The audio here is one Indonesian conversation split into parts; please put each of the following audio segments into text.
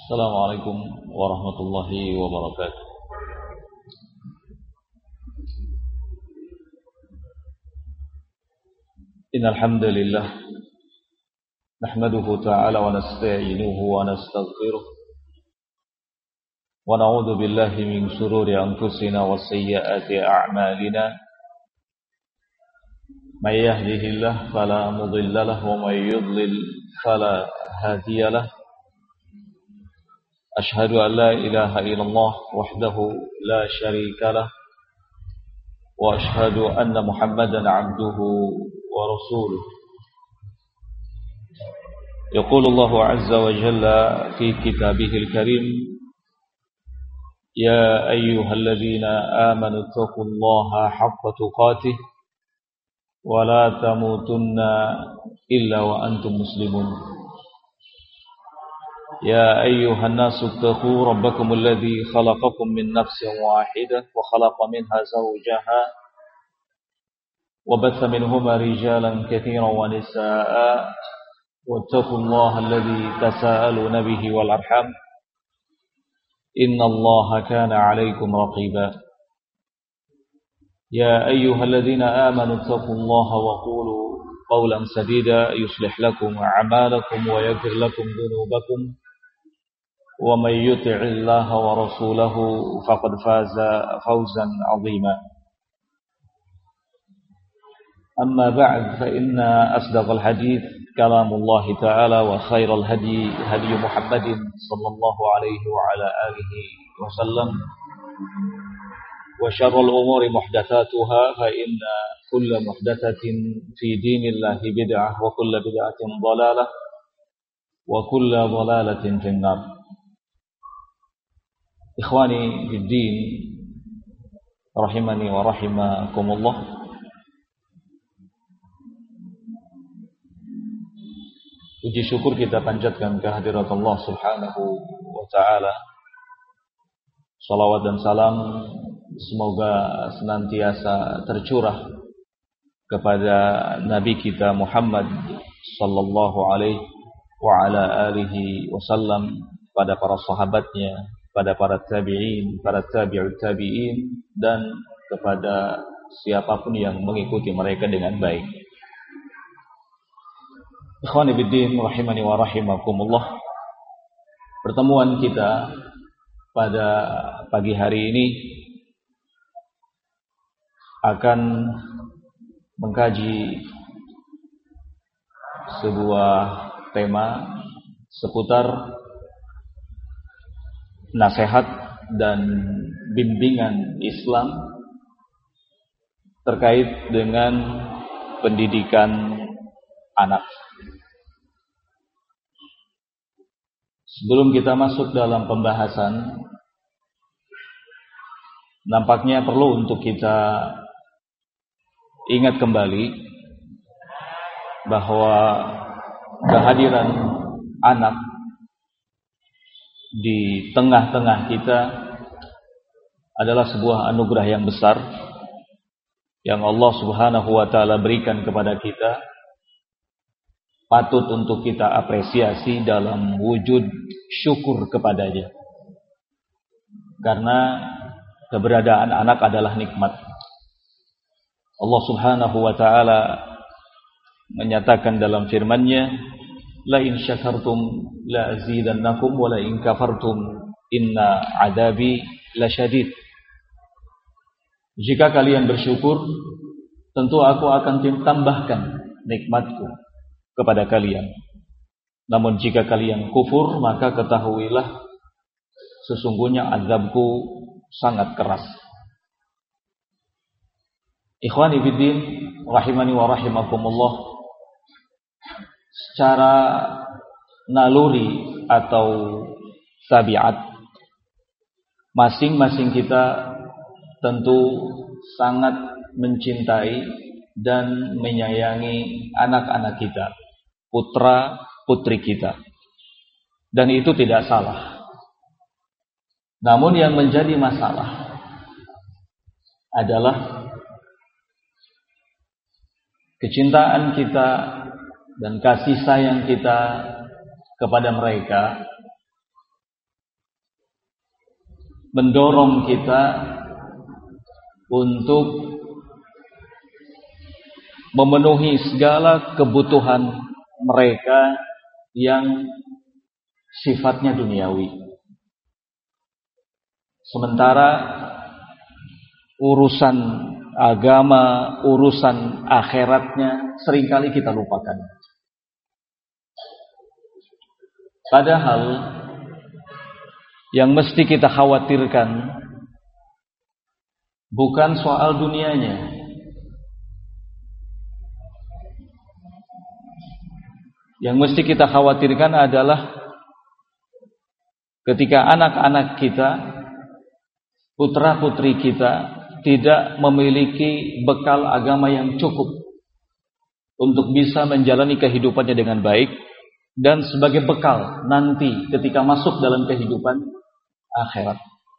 Assalamualaikum warahmatullahi wabarakatuh. Innal hamdalillah nahmaduhu ta'ala wa nasta'inuhu wa nastaghfiruh wa na'udzu billahi min shururi anfusina wa sayyiati a'malina. May yahdihillahu fala mudilla lahu wa may yudlil fala hadiya lahu. Ashhadu an la ilaha illallah wahdahu la syarika lah wa ashhadu anna Muhammadan 'abduhu wa rasuluh. Yaqulu Allahu 'azza wa jalla fi kitabihil karim, ya ayyuhalladzina amanu taqullaha haqqa tuqatih wa la tamutunna illa wa antum muslimun. يا أيها الناس اتقوا ربكم الذي خلقكم من نفس واحدة وخلق منها زوجها وبث منهما رجالا كثيرا ونساء واتقوا الله الذي تساءلون به والأرحام إن الله كان عليكم رقيبا. يا أيها الذين آمنوا اتقوا الله وقولوا قولا سديدا يصلح لكم أعمالكم ويغفر لكم ذنوبكم ومن يطع الله ورسوله فقد فاز فوزا عظيما. أما بعد فإن أصدق الحديث كلام الله تعالى وخير الهدي هدي محمد صلى الله عليه وعلى آله وسلم وشر الأمور محدثاتها فإن كل محدثة في دين الله بدعة وكل بدعة ضلالة وكل ضلالة في النار. Ikhwani fiddin rahimani wa rahimakumullah. Puji syukur kita panjatkan kehadirat Allah Subhanahu wa taala. Salawat dan salam semoga senantiasa tercurah kepada Nabi kita Muhammad sallallahu alaihi wa ala alihi wasallam, pada para sahabatnya, pada para tabi'in, para tabi'ut tabi'in, dan kepada siapapun yang mengikuti mereka dengan baik. Ikhwani biddin rahimani wa rahimakumullah. Pertemuan kita pada pagi hari ini akan mengkaji sebuah tema seputar nasihat dan bimbingan Islam terkait dengan pendidikan anak. Sebelum kita masuk dalam pembahasan, nampaknya perlu untuk kita ingat kembali bahwa kehadiran anak di tengah-tengah kita adalah sebuah anugerah yang besar yang Allah Subhanahu wa taala berikan kepada kita, patut untuk kita apresiasi dalam wujud syukur kepadanya. Karena keberadaan anak adalah nikmat. Allah Subhanahu wa taala menyatakan dalam firman-Nya, la in syakartum la azidannakum wa la in kafartum inna adabi lasyadid. Jika kalian bersyukur, tentu aku akan tambahkan nikmatku kepada kalian. Namun jika kalian kufur, maka ketahuilah sesungguhnya azabku sangat keras. Ikhwani fiddin rahimani wa rahimakumullah. Secara naluri atau tabiat, masing-masing kita tentu sangat mencintai dan menyayangi anak-anak kita, putra-putri kita. Dan itu tidak salah. Namun yang menjadi masalah adalah kecintaan kita dan kasih sayang kita kepada mereka mendorong kita untuk memenuhi segala kebutuhan mereka yang sifatnya duniawi. Sementara urusan agama, urusan akhiratnya seringkali kita lupakan. Padahal yang mesti kita khawatirkan bukan soal dunianya. Yang mesti kita khawatirkan adalah ketika anak-anak kita, putra-putri kita tidak memiliki bekal agama yang cukup untuk bisa menjalani kehidupannya dengan baik dan sebagai bekal nanti ketika masuk dalam kehidupan akhirat.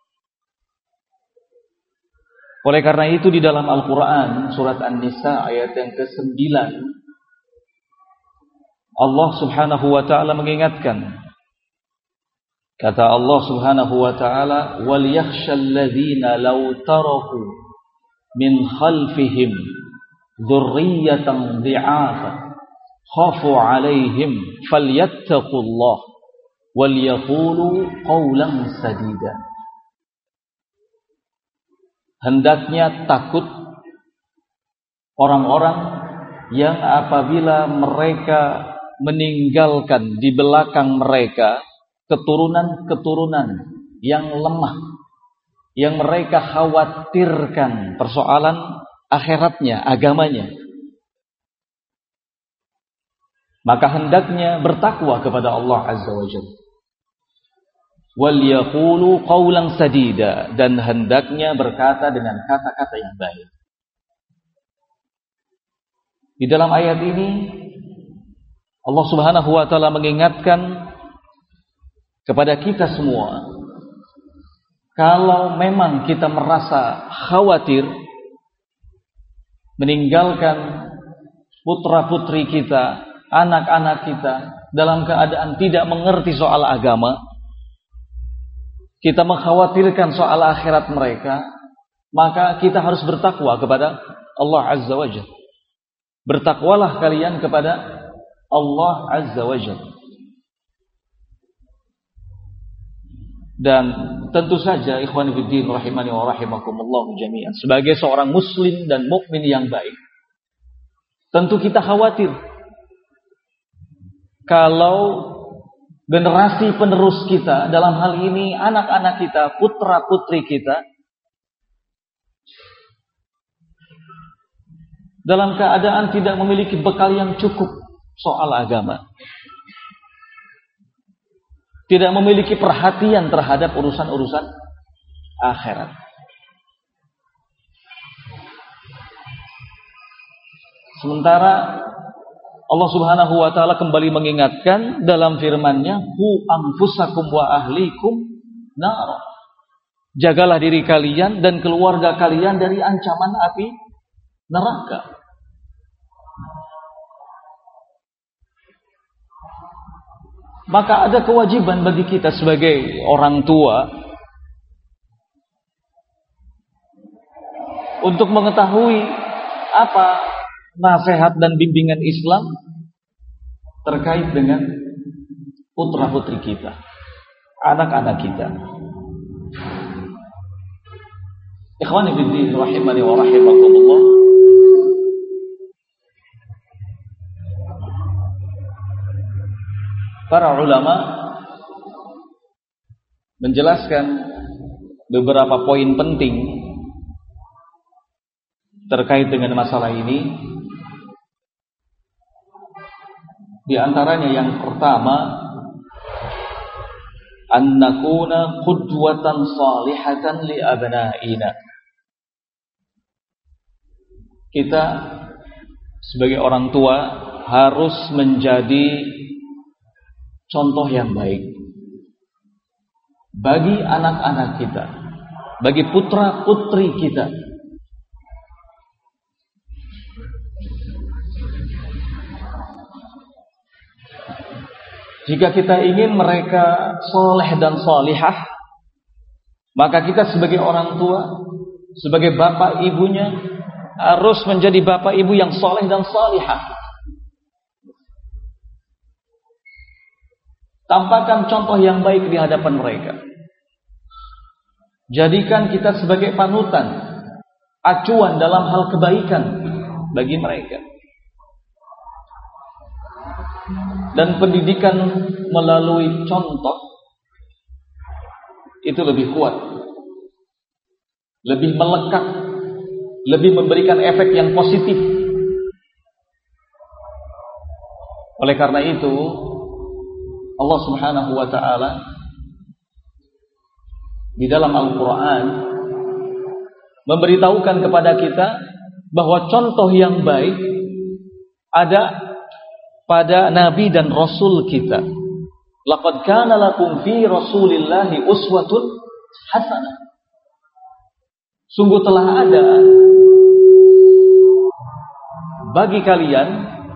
Oleh karena itu di dalam Al-Quran surat An-Nisa ayat yang ke-9 Allah subhanahu wa ta'ala mengingatkan, kata Allah subhanahu wa ta'ala, وَلْيَخْشَ الَّذِينَ لَوْ تَرَكُوا مِنْ خَلْفِهِمْ ذُرِّيَّةً ضِعَافًا خَافُوا عَلَيْهِمْ فَلْيَتَّقُوا اللَّهَ وَلْيَقُولُوا قَوْلًا سَدِيدًا. Hendaknya takut orang-orang yang apabila mereka meninggalkan di belakang mereka keturunan-keturunan yang lemah, yang mereka khawatirkan persoalan akhiratnya, agamanya, maka hendaknya bertakwa kepada Allah Azza wa Jalla. Wal yaqulu qawlan sadida, dan hendaknya berkata dengan kata-kata yang baik. Di dalam ayat ini Allah Subhanahu wa taala mengingatkan kepada kita semua, kalau memang kita merasa khawatir meninggalkan putra-putri kita, anak-anak kita dalam keadaan tidak mengerti soal agama, kita mengkhawatirkan soal akhirat mereka, maka kita harus bertakwa kepada Allah Azza wa Jalla. Bertakwalah kalian kepada Allah Azza wa Jalla. Dan tentu saja ikhwan fillah rahimani wa rahimakumullah jami'an, sebagai seorang muslim dan mukmin yang baik, tentu kita khawatir kalau generasi penerus kita, dalam hal ini anak-anak kita, putra-putri kita, dalam keadaan tidak memiliki bekal yang cukup soal agama, tidak memiliki perhatian terhadap urusan-urusan akhirat. Sementara Allah Subhanahu wa taala kembali mengingatkan dalam firman-Nya, "Qu anfusakum wa ahlikum nar." Jagalah diri kalian dan keluarga kalian dari ancaman api neraka. Maka ada kewajiban bagi kita sebagai orang tua untuk mengetahui apa nasihat dan bimbingan Islam terkait dengan putra-putri kita, anak-anak kita. Ikhwani fillah rahimani wa rahimakumullah. Para ulama menjelaskan beberapa poin penting terkait dengan masalah ini. Di antaranya yang pertama, an nakuna qudwatan salihatan li abnaina. Kita sebagai orang tua harus menjadi contoh yang baik bagi anak-anak kita, bagi putra-putri kita. Jika kita ingin mereka soleh dan solihah, Maka kita sebagai orang tua, sebagai bapak ibunya, harus menjadi bapak ibu yang soleh dan salihah. Tampakkan contoh yang baik di hadapan mereka. Jadikan kita sebagai panutan, acuan dalam hal kebaikan bagi mereka. Dan pendidikan melalui contoh itu lebih kuat, lebih melekat, lebih memberikan efek yang positif. Oleh karena itu, Allah Subhanahu wa ta'ala di dalam Al-Quran memberitahukan kepada kita bahwa contoh yang baik ada pada Nabi dan Rasul kita. Laqad kana lakum fi Rasulillahi uswatun hasanah. Sungguh telah ada bagi kalian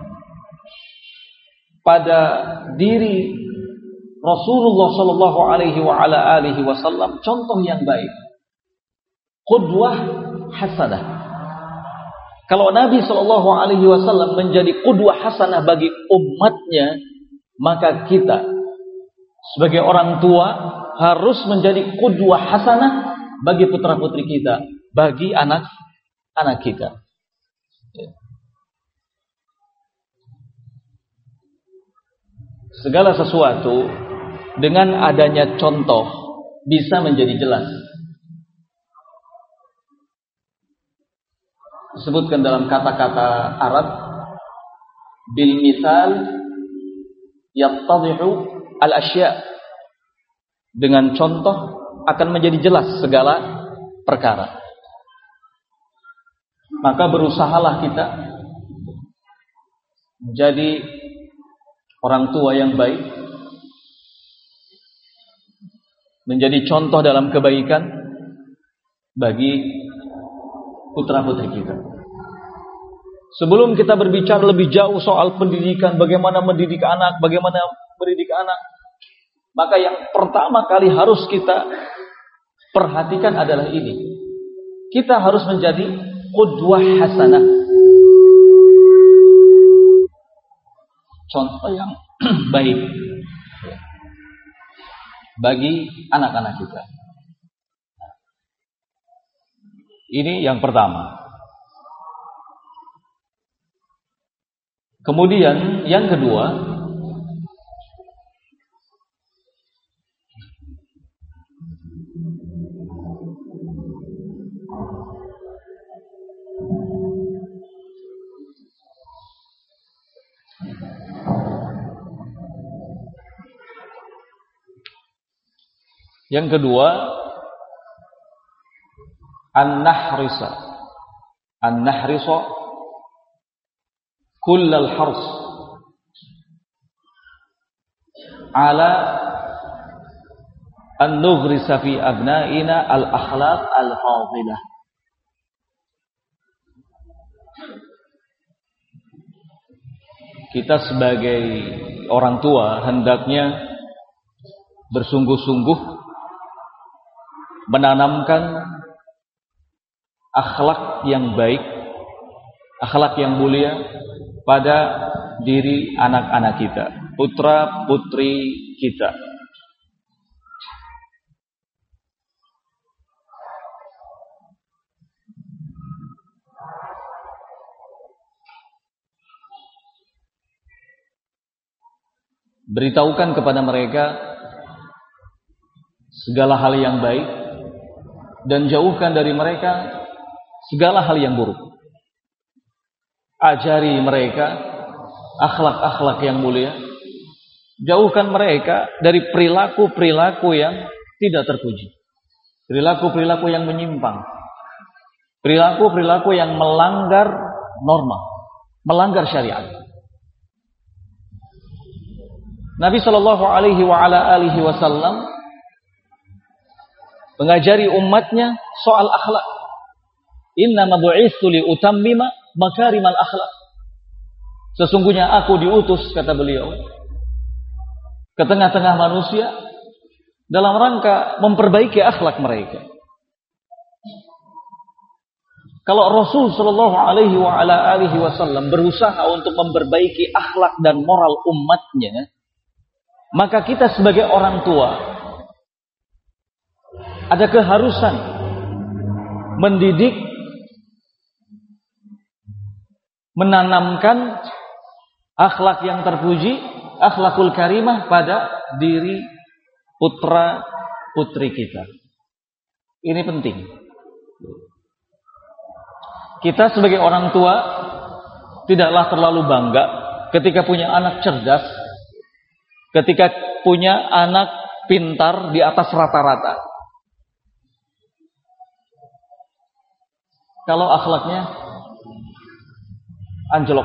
pada diri Rasulullah sallallahu alaihi wa ala alihi wasallam contoh yang baik. Qudwah hasanah. Kalau Nabi sallallahu alaihi wasallam menjadi qudwah hasanah bagi umatnya, maka kita sebagai orang tua harus menjadi qudwah hasanah bagi putra-putri kita, bagi anak-anak kita. Segala sesuatu dengan adanya contoh bisa menjadi jelas. Disebutkan dalam kata-kata Arab, bil misal yattadhihu al-asya'. Dengan contoh akan menjadi jelas segala perkara. Maka berusahalah kita menjadi orang tua yang baik, menjadi contoh dalam kebaikan bagi putra-putri kita. Sebelum kita berbicara lebih jauh soal pendidikan, bagaimana mendidik anak, maka yang pertama kali harus kita perhatikan adalah ini. Kita harus menjadi qudwah hasanah. Contoh yang baik bagi anak-anak kita. Ini yang pertama. Kemudian yang kedua, An-nahrisa kullal hars ala an nughrisa fi abna'ina al-akhlaq al-fadilah. Kita sebagai orang tua hendaknya bersungguh-sungguh menanamkan akhlak yang baik, akhlak yang mulia pada diri anak-anak kita, putra-putri kita. Beritahukan kepada mereka segala hal yang baik dan jauhkan dari mereka segala hal yang buruk. Ajari mereka akhlak-akhlak yang mulia. Jauhkan mereka dari perilaku-perilaku yang tidak terpuji. Perilaku-perilaku yang menyimpang. Perilaku-perilaku yang melanggar norma, melanggar syariat. Nabi sallallahu alaihi wasallam mengajari umatnya soal akhlak. Innama bu'itsu li utammima makarimal akhlak. Sesungguhnya aku diutus, kata beliau, ke tengah-tengah manusia dalam rangka memperbaiki akhlak mereka. Kalau Rasul Shallallahu Alaihi Wasallam berusaha untuk memperbaiki akhlak dan moral umatnya, maka kita sebagai orang tua ada keharusan mendidik, menanamkan akhlak yang terpuji, akhlakul karimah pada diri putra putri kita. Ini penting. Kita sebagai orang tua tidaklah terlalu bangga ketika punya anak cerdas, ketika punya anak pintar di atas rata-rata. Kalau akhlaknya anjlok,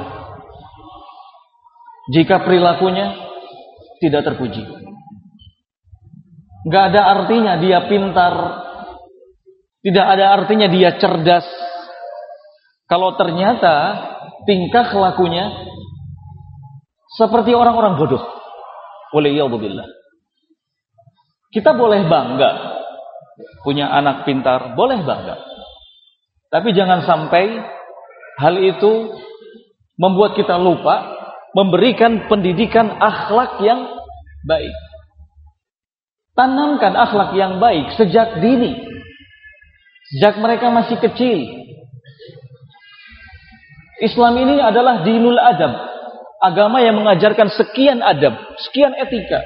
jika perilakunya tidak terpuji, nggak ada artinya dia pintar, tidak ada artinya dia cerdas, kalau ternyata tingkah lakunya seperti orang-orang bodoh. Waliyadzubillah. Kita boleh bangga punya anak pintar, boleh bangga. Tapi jangan sampai hal itu membuat kita lupa memberikan pendidikan akhlak yang baik. Tanamkan akhlak yang baik sejak dini, sejak mereka masih kecil. Islam ini adalah dinul adab, agama yang mengajarkan sekian adab, sekian etika.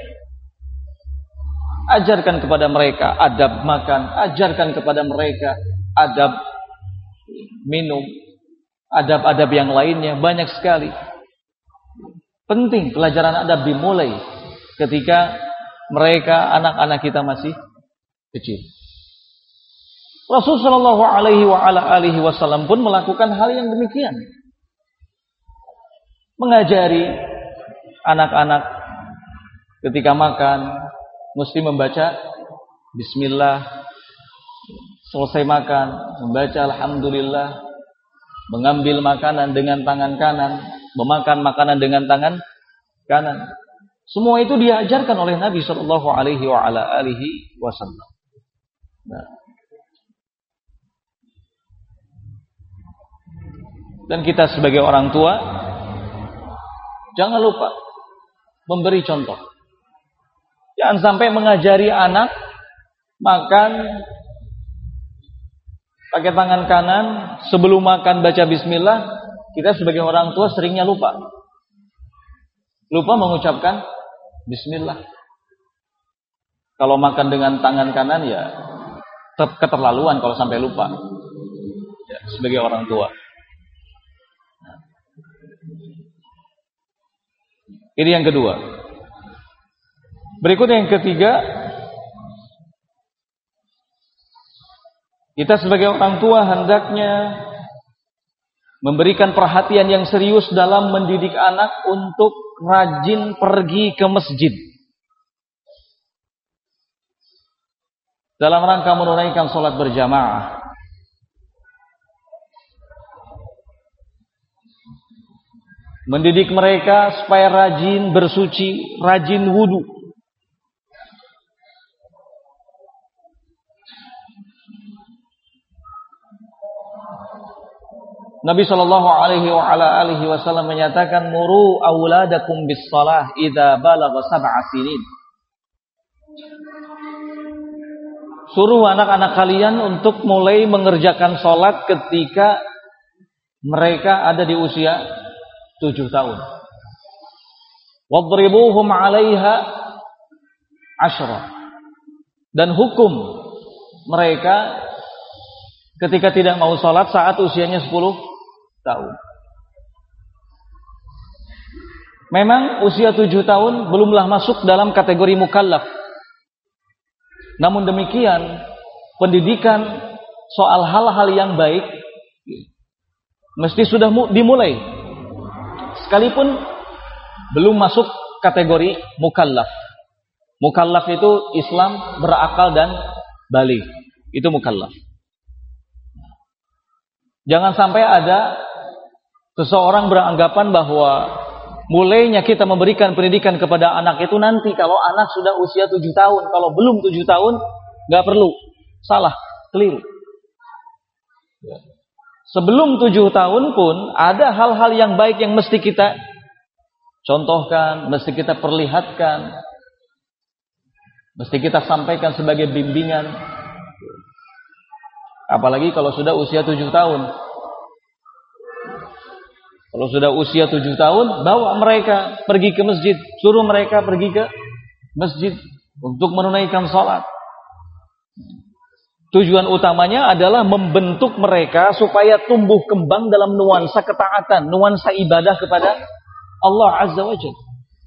Ajarkan kepada mereka adab makan, ajarkan kepada mereka adab minum, adab-adab yang lainnya, banyak sekali. Penting pelajaran adab dimulai ketika mereka, anak-anak kita masih kecil. Rasulullah Shallallahu Alaihi Wasallam pun melakukan hal yang demikian, mengajari anak-anak ketika makan mesti membaca Bismillah, selesai makan membaca Alhamdulillah, mengambil makanan dengan tangan kanan, memakan makanan dengan tangan kanan. Semua itu diajarkan oleh Nabi Shallallahu Alaihi Wasallam. Dan kita sebagai orang tua jangan lupa memberi contoh. Jangan sampai mengajari anak makan pakai tangan kanan, sebelum makan baca bismillah. Kita sebagai orang tua seringnya lupa mengucapkan bismillah. Kalau makan dengan tangan kanan ya keterlaluan kalau sampai lupa ya, sebagai orang tua. Ini yang kedua. Berikut yang ketiga, kita sebagai orang tua hendaknya memberikan perhatian yang serius dalam mendidik anak untuk rajin pergi ke masjid dalam rangka menunaikan sholat berjamaah. Mendidik mereka supaya rajin bersuci, rajin wudu. Nabi Shallallahu Alaihi Wasallam menyatakan, muru auladakum bis salah idza balagha sab'a sinin. Suruh anak-anak kalian untuk mulai mengerjakan sholat ketika mereka ada di usia 7 tahun. Wadribuhum 'alaiha 10. Dan hukum mereka ketika tidak mau sholat saat usianya 10 tahun. Memang usia 7 tahun belumlah masuk dalam kategori mukallaf. Namun demikian, pendidikan soal hal-hal yang baik mesti sudah dimulai sekalipun belum masuk kategori mukallaf. Mukallaf itu Islam berakal dan baligh. Itu mukallaf. Jangan sampai ada seseorang beranggapan bahwa mulainya kita memberikan pendidikan kepada anak itu nanti kalau anak sudah usia 7 tahun. Kalau belum 7 tahun, nggak perlu. Salah, keliru. Sebelum 7 tahun pun ada hal-hal yang baik yang mesti kita contohkan, mesti kita perlihatkan, mesti kita sampaikan sebagai bimbingan. Apalagi kalau sudah usia 7 tahun. Kalau sudah usia 7 tahun, bawa mereka pergi ke masjid. Suruh mereka pergi ke masjid untuk menunaikan sholat. Tujuan utamanya adalah membentuk mereka supaya tumbuh kembang dalam nuansa ketaatan, nuansa ibadah kepada Allah Azza wa Jalla.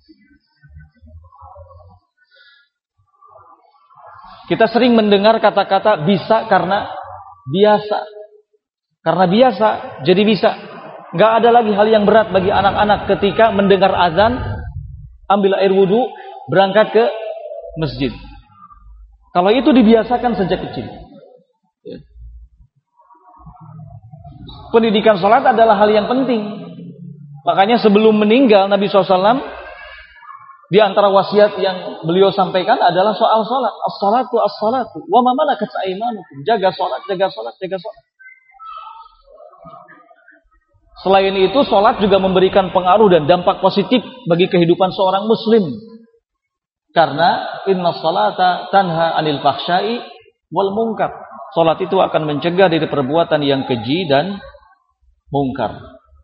Kita sering mendengar kata-kata bisa karena biasa. Karena biasa, jadi bisa. Gak ada lagi hal yang berat bagi anak-anak ketika mendengar azan, ambil air wudu, berangkat ke masjid. Kalau itu dibiasakan sejak kecil. Pendidikan salat adalah hal yang penting. Makanya sebelum meninggal Nabi SAW, di antara wasiat yang beliau sampaikan adalah soal salat. As-salatu as-salatu wa ma malakat aymanukum. Jaga salat, jaga salat, jaga salat. Selain itu, sholat juga memberikan pengaruh dan dampak positif bagi kehidupan seorang muslim. Karena inna sholata tanha anil fahsyai wal munkar. Sholat itu akan mencegah dari perbuatan yang keji dan mungkar.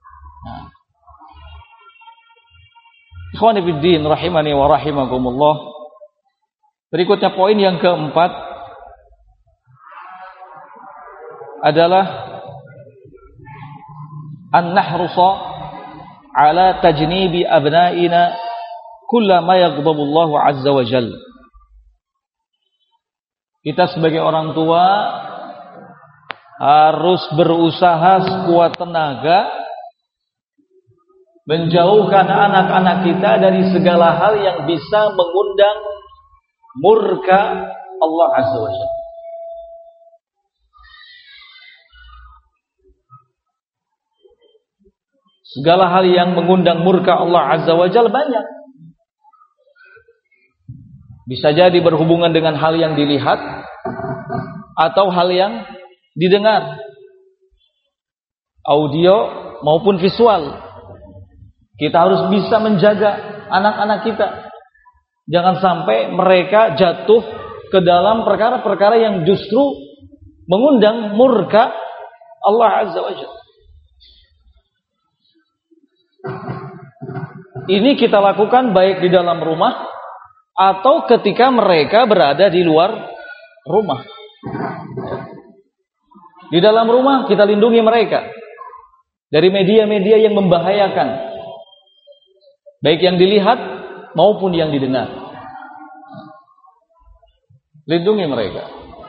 Ikhwani fiddin rahimani wa rahimakumullah. Berikutnya poin yang keempat adalah an-nahrusa ala tajnibi abna'ina kullama yaghdabullahu azza wa jalla. Kita sebagai orang tua harus berusaha sekuat tenaga menjauhkan anak-anak kita dari segala hal yang bisa mengundang murka Allah azza wa jalla. Segala hal yang mengundang murka Allah Azza wa Jalla banyak. Bisa jadi berhubungan dengan hal yang dilihat atau hal yang didengar. Audio maupun visual. Kita harus bisa menjaga anak-anak kita. Jangan sampai mereka jatuh ke dalam perkara-perkara yang justru mengundang murka Allah Azza wa Jalla. Ini kita lakukan baik di dalam rumah atau ketika mereka berada di luar rumah. Di dalam rumah kita lindungi mereka dari media-media yang membahayakan, baik yang dilihat maupun yang didengar. Lindungi mereka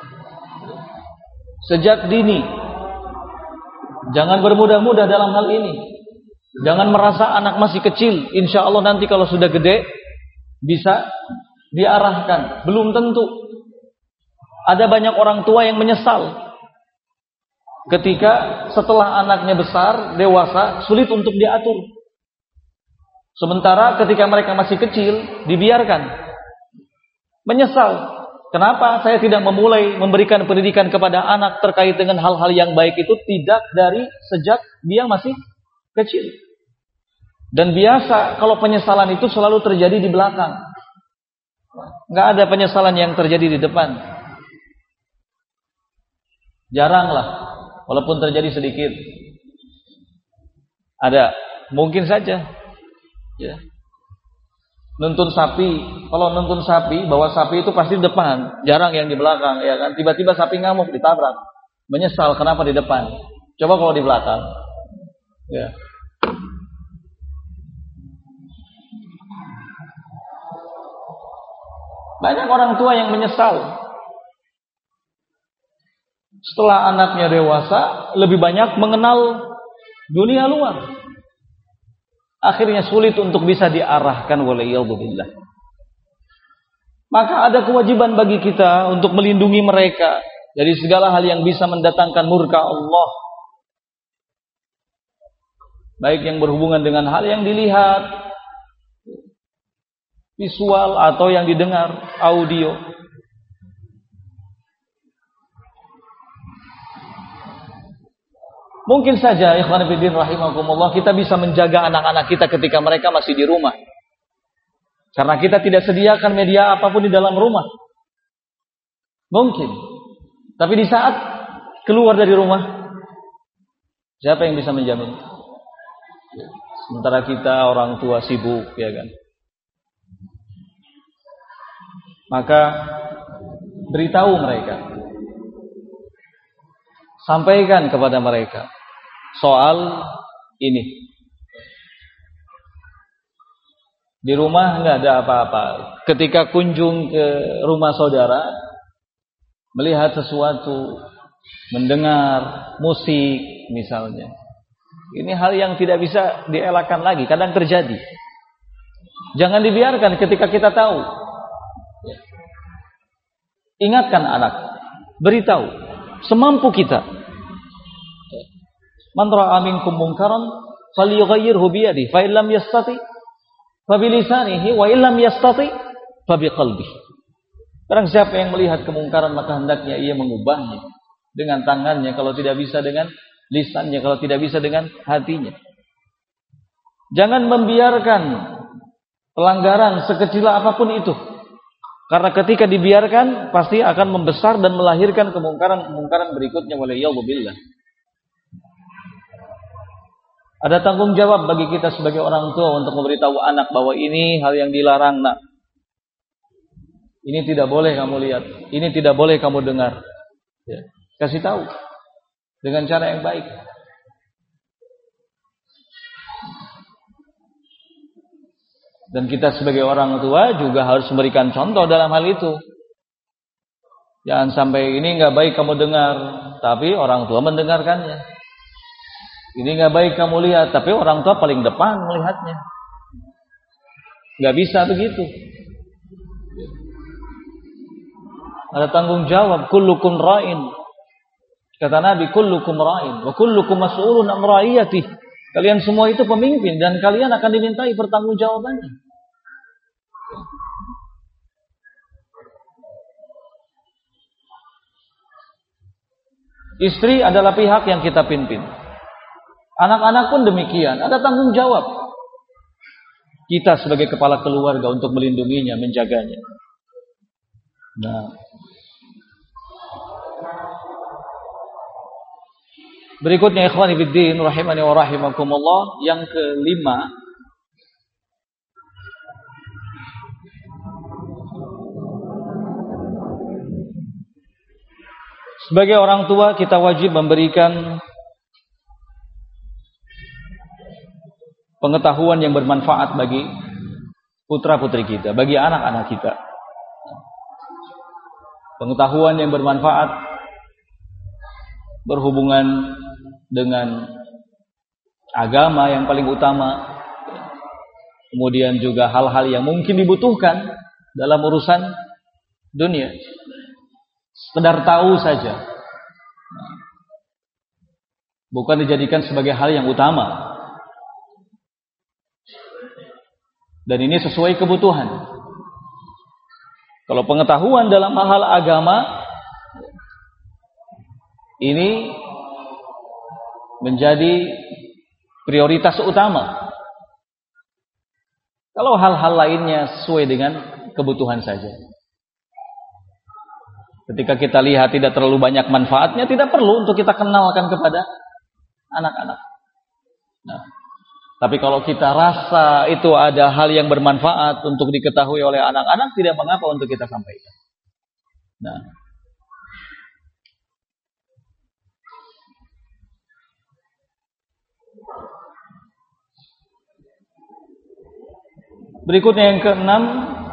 sejak dini. Jangan bermudah-mudah dalam hal ini. Jangan merasa anak masih kecil, insya Allah nanti kalau sudah gede bisa diarahkan. Belum tentu. Ada banyak orang tua yang menyesal ketika setelah anaknya besar, dewasa, sulit untuk diatur. Sementara ketika mereka masih kecil, dibiarkan. Menyesal. Kenapa saya tidak memulai memberikan pendidikan kepada anak terkait dengan hal-hal yang baik itu tidak dari sejak dia masih kecil. Dan biasa kalau penyesalan itu selalu terjadi di belakang. Nggak ada penyesalan yang terjadi di depan. Jaranglah, walaupun terjadi sedikit. Ada, mungkin saja. Ya. Nuntun sapi, kalau nuntun sapi, bawa sapi itu pasti di depan, jarang yang di belakang, ya kan? Tiba-tiba sapi ngamuk ditabrak, menyesal kenapa di depan. Coba kalau di belakang. Ya. Banyak orang tua yang menyesal setelah anaknya dewasa, lebih banyak mengenal dunia luar. Akhirnya sulit untuk bisa diarahkan, waliyadzubillah. Maka ada kewajiban bagi kita untuk melindungi mereka dari segala hal yang bisa mendatangkan murka Allah. Baik yang berhubungan dengan hal yang dilihat visual atau yang didengar audio. Mungkin saja ikhwan fillah rahimakumullah kita bisa menjaga anak-anak kita ketika mereka masih di rumah. Karena kita tidak sediakan media apapun di dalam rumah. Mungkin. Tapi di saat keluar dari rumah, siapa yang bisa menjamin? Sementara kita orang tua sibuk, ya kan? Maka beritahu mereka. Sampaikan kepada mereka soal ini. Di rumah enggak ada apa-apa. Ketika kunjung ke rumah saudara, melihat sesuatu, mendengar musik misalnya. Ini hal yang tidak bisa dielakkan lagi, kadang terjadi. Jangan dibiarkan ketika kita tahu. Ingatkan anak, beritahu semampu kita. Man ra'a minkum munkaran falyughayyirhu bi yadihi, fa illam yastati fa bi lisanihi, wa illam yastati fa bi qalbihi. Barang siapa yang melihat kemungkaran maka hendaknya ia mengubahnya dengan tangannya, kalau tidak bisa dengan lisannya, kalau tidak bisa dengan hatinya. Jangan membiarkan pelanggaran sekecil apapun itu. Karena ketika dibiarkan pasti akan membesar dan melahirkan kemungkaran-kemungkaran berikutnya, waliyadzubillah. Ada tanggung jawab bagi kita sebagai orang tua untuk memberitahu anak bahwa ini hal yang dilarang, nak. Ini tidak boleh kamu lihat, ini tidak boleh kamu dengar. Ya. Kasih tahu dengan cara yang baik. Dan kita sebagai orang tua juga harus memberikan contoh dalam hal itu. Jangan sampai ini nggak baik kamu dengar, tapi orang tua mendengarkannya. Ini nggak baik kamu lihat, tapi orang tua paling depan melihatnya. Nggak bisa begitu. Ada tanggung jawab. Kullukum ra'in. Kata Nabi, kullukum ra'in wa kullukum mas'ulun an ra'iyatih. Kalian semua itu pemimpin dan kalian akan dimintai pertanggungjawabannya. Istri adalah pihak yang kita pimpin. Anak-anak pun demikian, ada tanggung jawab. Kita sebagai kepala keluarga untuk melindunginya, menjaganya. Nah, berikutnya ikhwani fiddin rahimani wa rahimakumullah, yang kelima, sebagai orang tua kita wajib memberikan pengetahuan yang bermanfaat bagi putra-putri kita, bagi anak-anak kita. Pengetahuan yang bermanfaat berhubungan dengan agama yang paling utama. Kemudian juga hal-hal yang mungkin dibutuhkan dalam urusan dunia. Sekedar tahu saja. Bukan dijadikan sebagai hal yang utama. Dan ini sesuai kebutuhan. Kalau pengetahuan dalam hal agama ini menjadi prioritas utama. Kalau hal-hal lainnya sesuai dengan kebutuhan saja. Ketika kita lihat tidak terlalu banyak manfaatnya, tidak perlu untuk kita kenalkan kepada anak-anak. Nah, tapi kalau kita rasa itu ada hal yang bermanfaat untuk diketahui oleh anak-anak, tidak mengapa untuk kita sampaikan. Nah, berikutnya yang keenam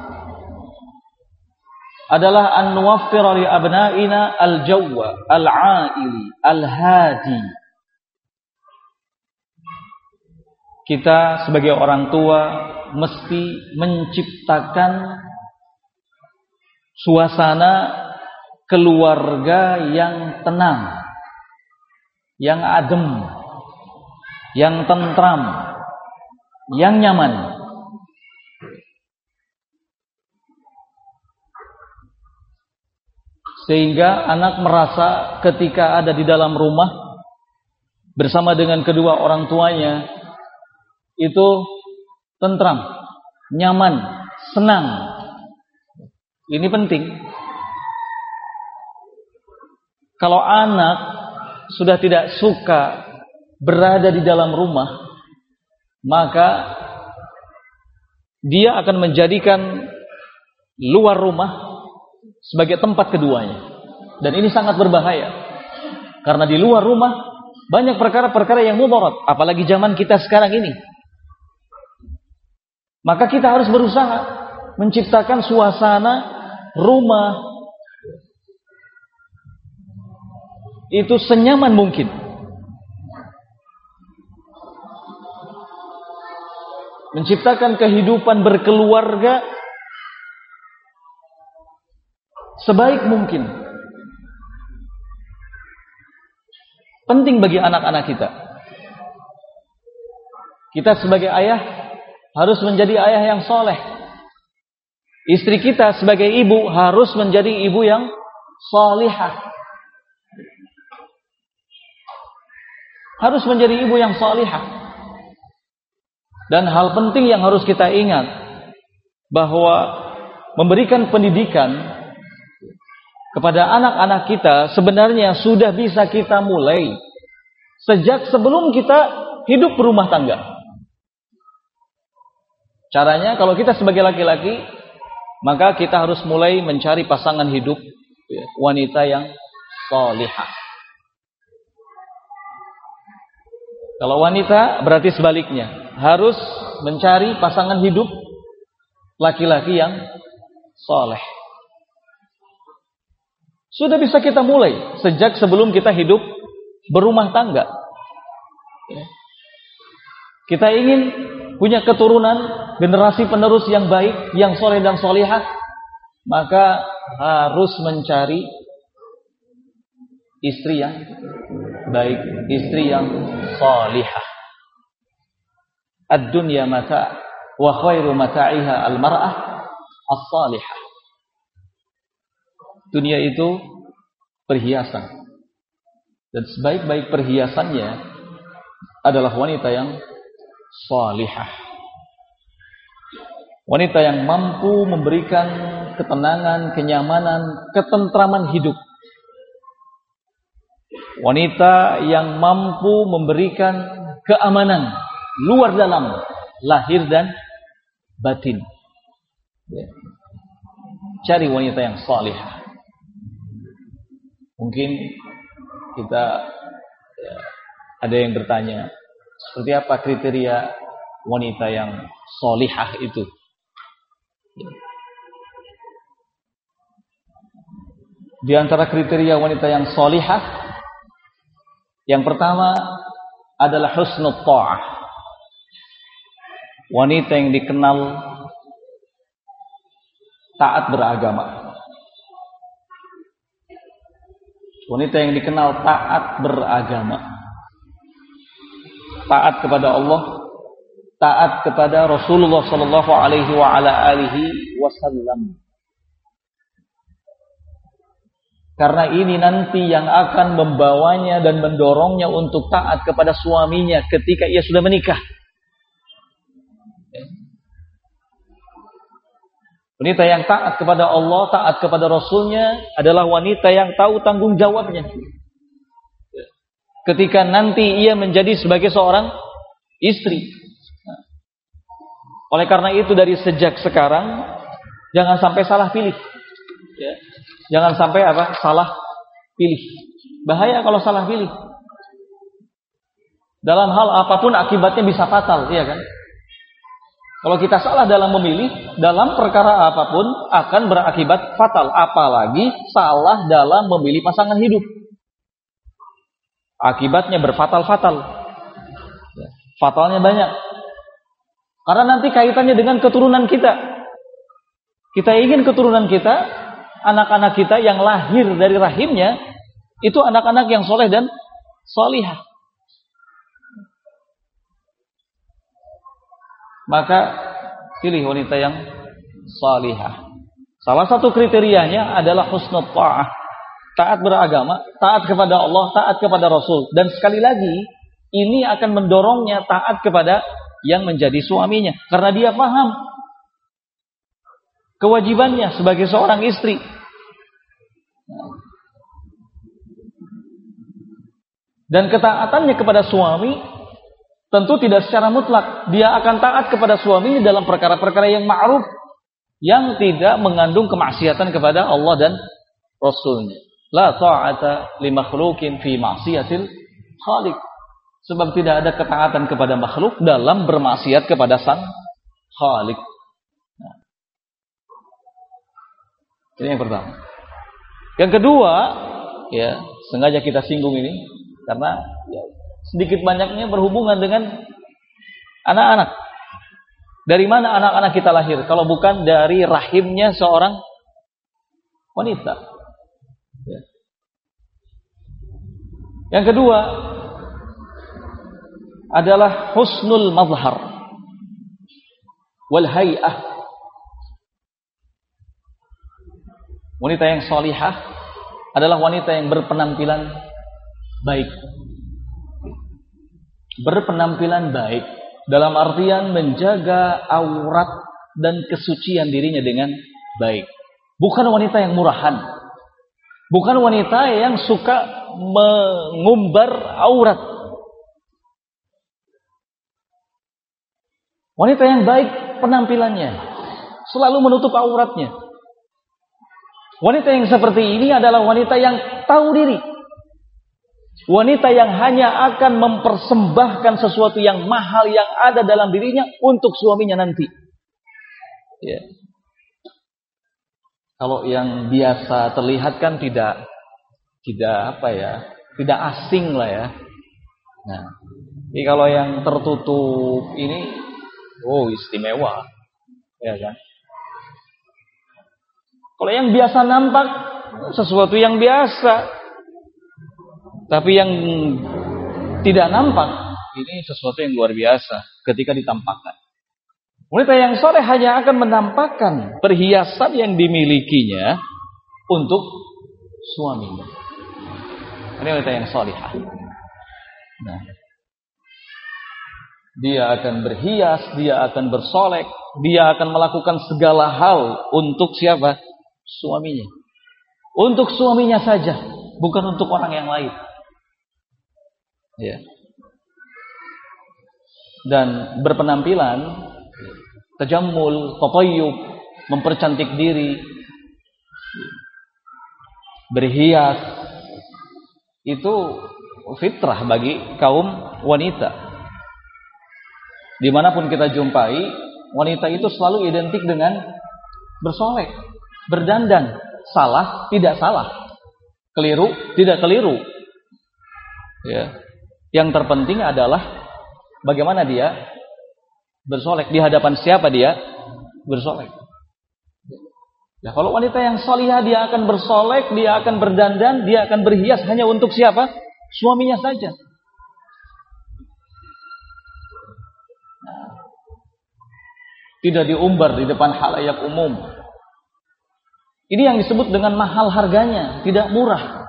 adalah an nuwaffira li abna'ina al-jawwa al-'aili al-hadi. Kita sebagai orang tua mesti menciptakan suasana keluarga yang tenang, yang adem, yang tentram, yang nyaman. sehingga anak merasa ketika ada di dalam rumah bersama dengan kedua orang tuanya itu tentram, nyaman, senang. Ini penting. Kalau anak sudah tidak suka berada di dalam rumah, maka dia akan menjadikan luar rumah sebagai tempat keduanya. Dan ini sangat berbahaya. Karena di luar rumah banyak perkara-perkara yang mudarat, apalagi zaman kita sekarang ini. Maka kita harus berusaha menciptakan suasana rumah itu senyaman mungkin. Menciptakan kehidupan berkeluarga sebaik mungkin. Penting bagi anak-anak kita. Kita sebagai ayah harus menjadi ayah yang soleh. Istri kita sebagai ibu harus menjadi ibu yang salihah. Harus menjadi ibu yang salihah. Dan hal penting yang harus kita ingat, bahwa memberikan pendidikan kepada anak-anak kita sebenarnya sudah bisa kita mulai sejak sebelum kita hidup berumah tangga. Caranya, kalau kita sebagai laki-laki, maka kita harus mulai mencari pasangan hidup wanita yang salihah. Kalau wanita berarti sebaliknya, harus mencari pasangan hidup laki-laki yang saleh. Sudah bisa kita mulai sejak sebelum kita hidup berumah tangga. Kita ingin punya keturunan, generasi penerus yang baik, yang soleh dan solihah, maka harus mencari istri yang baik, istri yang salihah. Ad-dunya mata' wa khairu mata'iha al-mar'ah as-salihah. Dunia itu perhiasan, dan sebaik-baik perhiasannya adalah wanita yang salihah. Wanita yang mampu memberikan ketenangan, kenyamanan, ketentraman hidup. Wanita yang mampu memberikan keamanan luar dalam, lahir dan batin. Cari wanita yang salihah. Mungkin kita ada yang bertanya, seperti apa kriteria wanita yang salihah itu? Di antara kriteria wanita yang salihah, yang pertama adalah husnul ta'ah. Wanita yang dikenal taat beragama. Wanita yang dikenal taat beragama. Taat kepada Allah, taat kepada Rasulullah sallallahu alaihi wa ala alihi wasallam. Karena ini nanti yang akan membawanya dan mendorongnya untuk taat kepada suaminya ketika ia sudah menikah. Wanita yang taat kepada Allah, taat kepada Rasulnya adalah wanita yang tahu tanggung jawabnya. Ketika nanti ia menjadi sebagai seorang istri. Oleh karena itu dari sejak sekarang jangan sampai salah pilih. Jangan sampai salah pilih. Bahaya kalau salah pilih. Dalam hal apapun akibatnya bisa fatal, iya kan? Kalau kita salah dalam memilih, dalam perkara apapun akan berakibat fatal. Apalagi salah dalam memilih pasangan hidup. Akibatnya berfatal-fatal. Fatalnya banyak. Karena nanti kaitannya dengan keturunan kita. Kita ingin keturunan kita, anak-anak kita yang lahir dari rahimnya, itu anak-anak yang soleh dan solihah. Maka pilih wanita yang salihah. Salah satu kriterianya adalah husnul ta'ah, taat beragama, taat kepada Allah, taat kepada Rasul. Dan sekali lagi, ini akan mendorongnya taat kepada yang menjadi suaminya. Karena dia paham kewajibannya sebagai seorang istri. Dan ketaatannya kepada suami tentu tidak secara mutlak. Dia akan taat kepada suaminya dalam perkara-perkara yang ma'ruf, yang tidak mengandung kemaksiatan kepada Allah dan Rasulnya. La ta'ata li makhlukin fi ma'siyatil khaliq. Sebab tidak ada ketaatan kepada makhluk dalam bermaksiat kepada sang Khaliq. Nah, ini yang pertama. Yang kedua, ya, sengaja kita singgung ini karena ya, sedikit banyaknya berhubungan dengan anak-anak. Dari mana anak-anak kita lahir? Kalau bukan dari rahimnya seorang wanita. Ya. Yang kedua adalah husnul mazhar wal hay'ah. Wanita yang salihah adalah wanita yang berpenampilan baik. Berpenampilan baik dalam artian menjaga aurat dan kesucian dirinya dengan baik. Bukan wanita yang murahan. Bukan wanita yang suka mengumbar aurat. Wanita yang baik penampilannya, selalu menutup auratnya. Wanita yang seperti ini adalah wanita yang tahu diri. Wanita yang hanya akan mempersembahkan sesuatu yang mahal yang ada dalam dirinya untuk suaminya nanti. Ya. Kalau yang biasa terlihat kan tidak asing lah ya. Nah, jadi kalau yang tertutup ini, istimewa, ya kan? Kalau yang biasa nampak sesuatu yang biasa, tapi yang tidak nampak ini sesuatu yang luar biasa ketika ditampakkan. Wanita yang saleh hanya akan menampakkan perhiasan yang dimilikinya untuk suaminya. Ini wanita yang salihah. Nah, dia akan berhias, dia akan bersolek, dia akan melakukan segala hal untuk siapa? Suaminya. Untuk suaminya saja, bukan untuk orang yang lain. Ya. Dan berpenampilan, tajammul, tatayyub, mempercantik diri, berhias, itu fitrah bagi kaum wanita. Dimanapun kita jumpai, wanita itu selalu identik dengan bersolek, berdandan, salah, tidak salah, keliru, tidak keliru. Ya. Yang terpenting adalah bagaimana dia bersolek, di hadapan siapa dia bersolek. Ya, kalau wanita yang salihah, dia akan bersolek, dia akan berdandan, dia akan berhias hanya untuk siapa? Suaminya saja. Tidak diumbar di depan khalayak umum. Ini yang disebut dengan mahal harganya, tidak murah.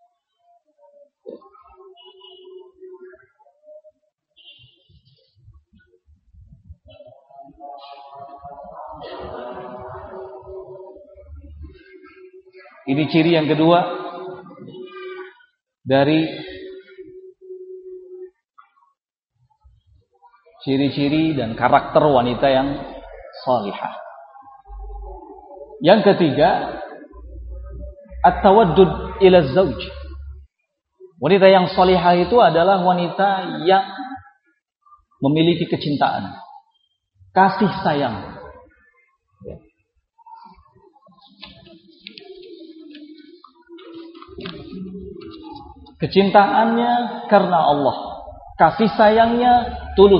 Ini ciri yang kedua dari ciri-ciri dan karakter wanita yang salihah. Yang ketiga, at-tawaddud ila zauj. Wanita yang salihah itu adalah wanita yang memiliki kecintaan, kasih sayang. Kecintaannya karena Allah, kasih sayangnya tulus.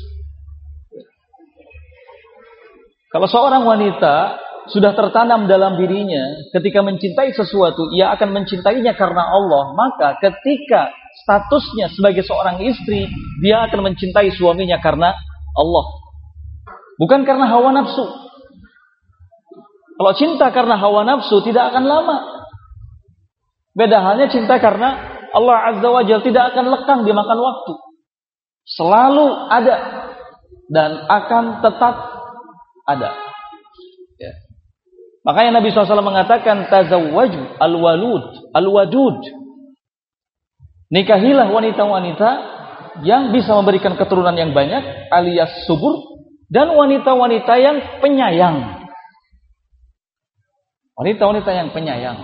Kalau seorang wanita sudah tertanam dalam dirinya, ketika mencintai sesuatu, ia akan mencintainya karena Allah. Maka ketika statusnya sebagai seorang istri, dia akan mencintai suaminya karena Allah, bukan karena hawa nafsu. Kalau cinta karena hawa nafsu tidak akan lama. Beda halnya cinta karena Allah Azza wa Jalla tidak akan lekang dimakan waktu. Selalu ada dan akan tetap ada. Ya. Makanya Nabi SAW mengatakan tazawwaju al-wadud. Nikahilah wanita-wanita yang bisa memberikan keturunan yang banyak alias subur, dan wanita-wanita yang penyayang. Wanita-wanita yang penyayang.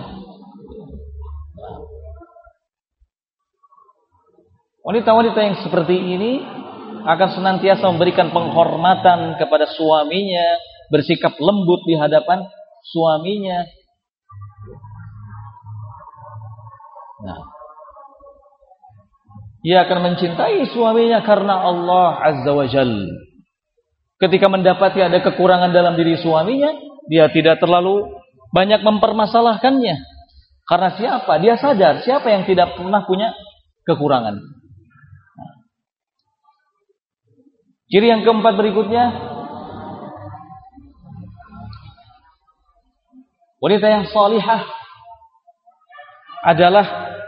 Wanita-wanita yang seperti ini akan senantiasa memberikan penghormatan kepada suaminya, bersikap lembut di hadapan suaminya. Nah, ia akan mencintai suaminya karena Allah Azza wa Jalla. Ketika mendapati ada kekurangan dalam diri suaminya, dia tidak terlalu banyak mempermasalahkannya. Karena siapa? Dia sadar siapa yang tidak pernah punya kekurangan. Ciri yang keempat berikutnya, wanita yang salihah adalah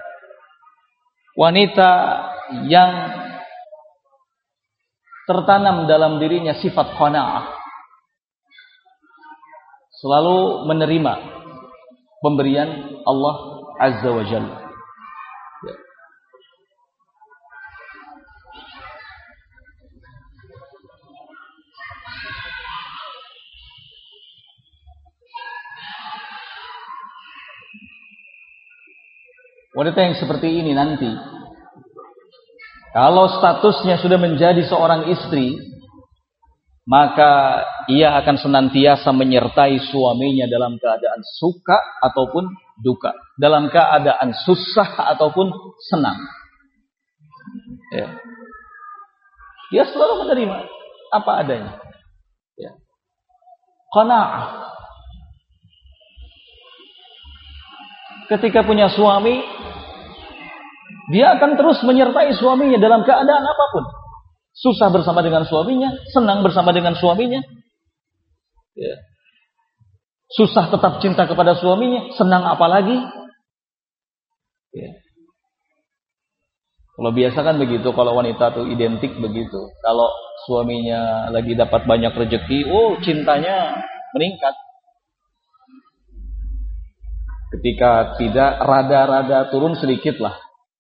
wanita yang tertanam dalam dirinya sifat qanaah, selalu menerima pemberian Allah Azza wa Jalla. Wanita yang seperti ini nanti, kalau statusnya sudah menjadi seorang istri, maka ia akan senantiasa menyertai suaminya dalam keadaan suka ataupun duka, dalam keadaan susah ataupun senang. Ya. Dia selalu menerima apa adanya. Ya. Qanaah. Ketika punya suami, dia akan terus menyertai suaminya dalam keadaan apapun. Susah bersama dengan suaminya, senang bersama dengan suaminya. Ya. Susah tetap cinta kepada suaminya, senang apalagi. Ya. Kalau biasa kan begitu, kalau wanita tuh identik begitu. Kalau suaminya lagi dapat banyak rezeki, cintanya meningkat. Ketika tidak, rada-rada turun sedikit lah.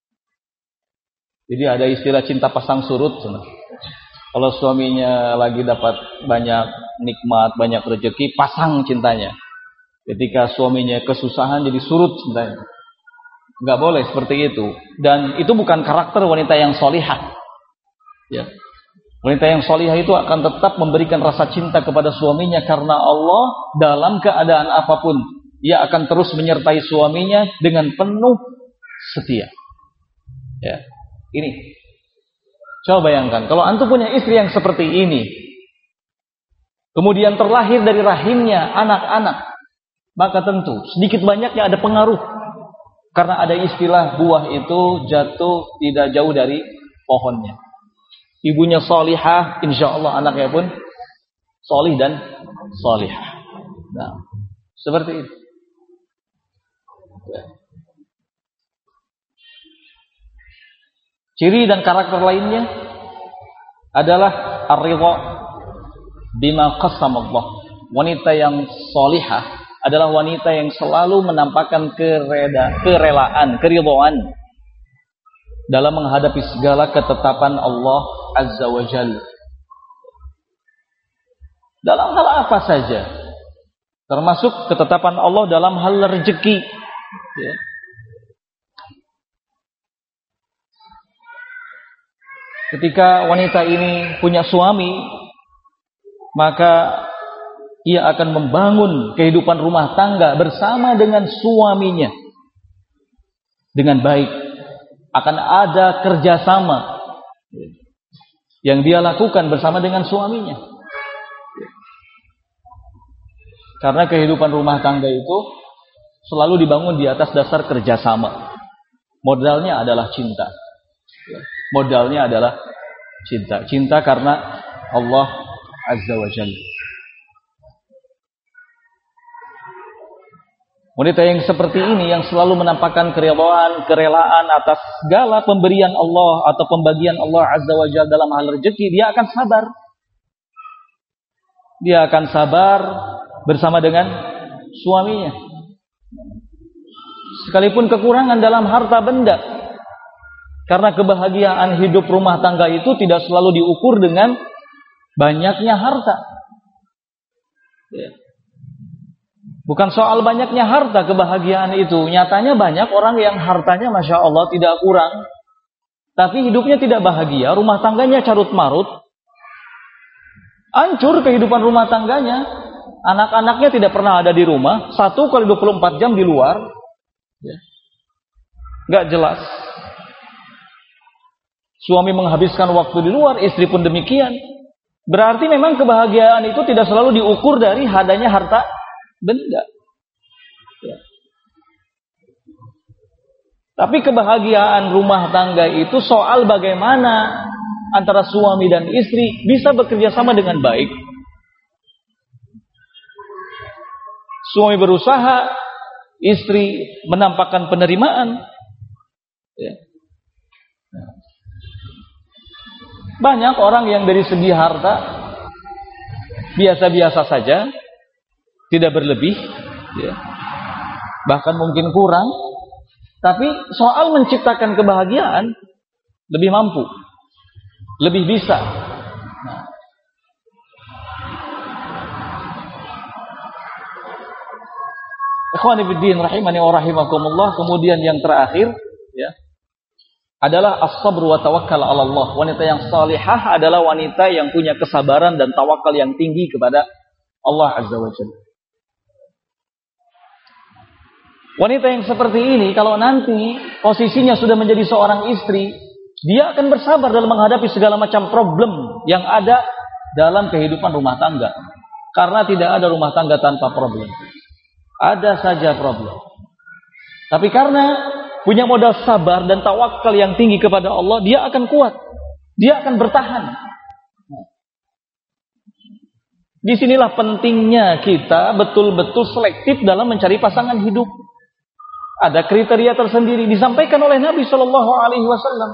Jadi ada istilah cinta pasang surut. Kalau suaminya lagi dapat banyak nikmat, banyak rezeki, pasang cintanya. Ketika suaminya kesusahan, jadi surut cintanya. Enggak boleh seperti itu. Dan itu bukan karakter wanita yang solihah. Ya. Wanita yang solihah itu akan tetap memberikan rasa cinta kepada suaminya karena Allah dalam keadaan apapun. Ia akan terus menyertai suaminya dengan penuh setia. Ya. Ini. Coba bayangkan, kalau antum punya istri yang seperti ini, kemudian terlahir dari rahimnya anak-anak, maka tentu sedikit banyaknya ada pengaruh. Karena ada istilah buah itu jatuh tidak jauh dari pohonnya. Ibunya salihah, insya Allah anaknya pun salih dan salihah. Nah, seperti itu. Ciri dan karakter lainnya adalah ar-ridha bima qasama Allah. Wanita yang salihah adalah wanita yang selalu menampakkan kerelaan, keridhaan dalam menghadapi segala ketetapan Allah Azza wa Jalla. Dalam hal apa saja, termasuk ketetapan Allah dalam hal rezeki. Ya. Ketika wanita ini punya suami, maka ia akan membangun kehidupan rumah tangga bersama dengan suaminya dengan baik. Akan ada kerjasama yang dia lakukan bersama dengan suaminya. Karena kehidupan rumah tangga itu selalu dibangun di atas dasar kerjasama. Modalnya adalah cinta. Modalnya adalah cinta. Cinta karena Allah Azza wa Jalla. Wanita yang seperti ini yang selalu menampakkan kerelaan atas segala pemberian Allah atau pembagian Allah Azza wa Jalla dalam hal rezeki, dia akan sabar. Dia akan sabar bersama dengan suaminya. Sekalipun kekurangan dalam harta benda. Karena kebahagiaan hidup rumah tangga itu tidak selalu diukur dengan banyaknya harta. Bukan soal banyaknya harta kebahagiaan itu. Nyatanya banyak orang yang hartanya Masya Allah tidak kurang, tapi hidupnya tidak bahagia, rumah tangganya carut marut, hancur kehidupan rumah tangganya. Anak-anaknya tidak pernah ada di rumah, 1x24 jam di luar, gak jelas. Suami menghabiskan waktu di luar, istri pun demikian. Berarti memang kebahagiaan itu tidak selalu diukur dari adanya harta benda. Tapi kebahagiaan rumah tangga itu soal bagaimana antara suami dan istri bisa bekerja sama dengan baik. Suami berusaha, istri menampakkan penerimaan. Banyak orang yang dari segi harta biasa-biasa saja, tidak berlebih, bahkan mungkin kurang, tapi soal menciptakan kebahagiaan lebih mampu, lebih bisa. Ikhwani fiddin rahimani wa rahimakumullah. Kemudian yang terakhir adalah as-sabr wa tawakkal 'ala Allah. Wanita yang salihah adalah wanita yang punya kesabaran dan tawakal yang tinggi kepada Allah Azza wa Jalla. Wanita yang seperti ini kalau nanti posisinya sudah menjadi seorang istri, dia akan bersabar dalam menghadapi segala macam problem yang ada dalam kehidupan rumah tangga. Karena tidak ada rumah tangga tanpa problem. Ada saja problem. Tapi karena punya modal sabar dan tawakal yang tinggi kepada Allah, dia akan kuat. Dia akan bertahan. Disinilah pentingnya kita betul-betul selektif dalam mencari pasangan hidup. Ada kriteria tersendiri disampaikan oleh Nabi Shallallahu Alaihi Wasallam.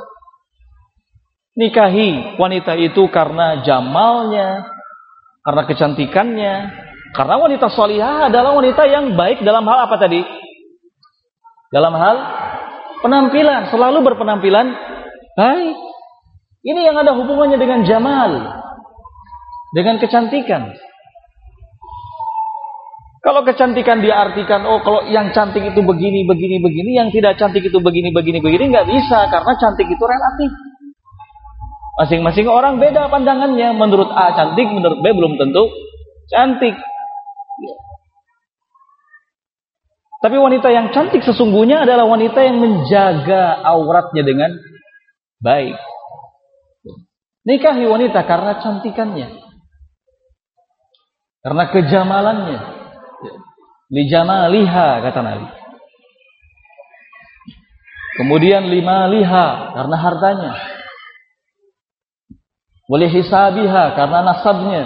Nikahi wanita itu karena jamalnya, karena kecantikannya, karena wanita salihah adalah wanita yang baik dalam hal apa tadi? Dalam hal penampilan, selalu berpenampilan baik. Ini yang ada hubungannya dengan jamal, dengan kecantikan. Kalau kecantikan diartikan, kalau yang cantik itu begini, yang tidak cantik itu begini, nggak bisa, karena cantik itu relatif. Masing-masing orang beda pandangannya. Menurut A cantik, menurut B belum tentu cantik. Tapi wanita yang cantik sesungguhnya adalah wanita yang menjaga auratnya dengan baik. Nikahi wanita karena cantikannya, karena kejamalannya. Lijamaliha kata Nabi. Kemudian limaliha karena hartanya. Walihisabiha karena nasabnya.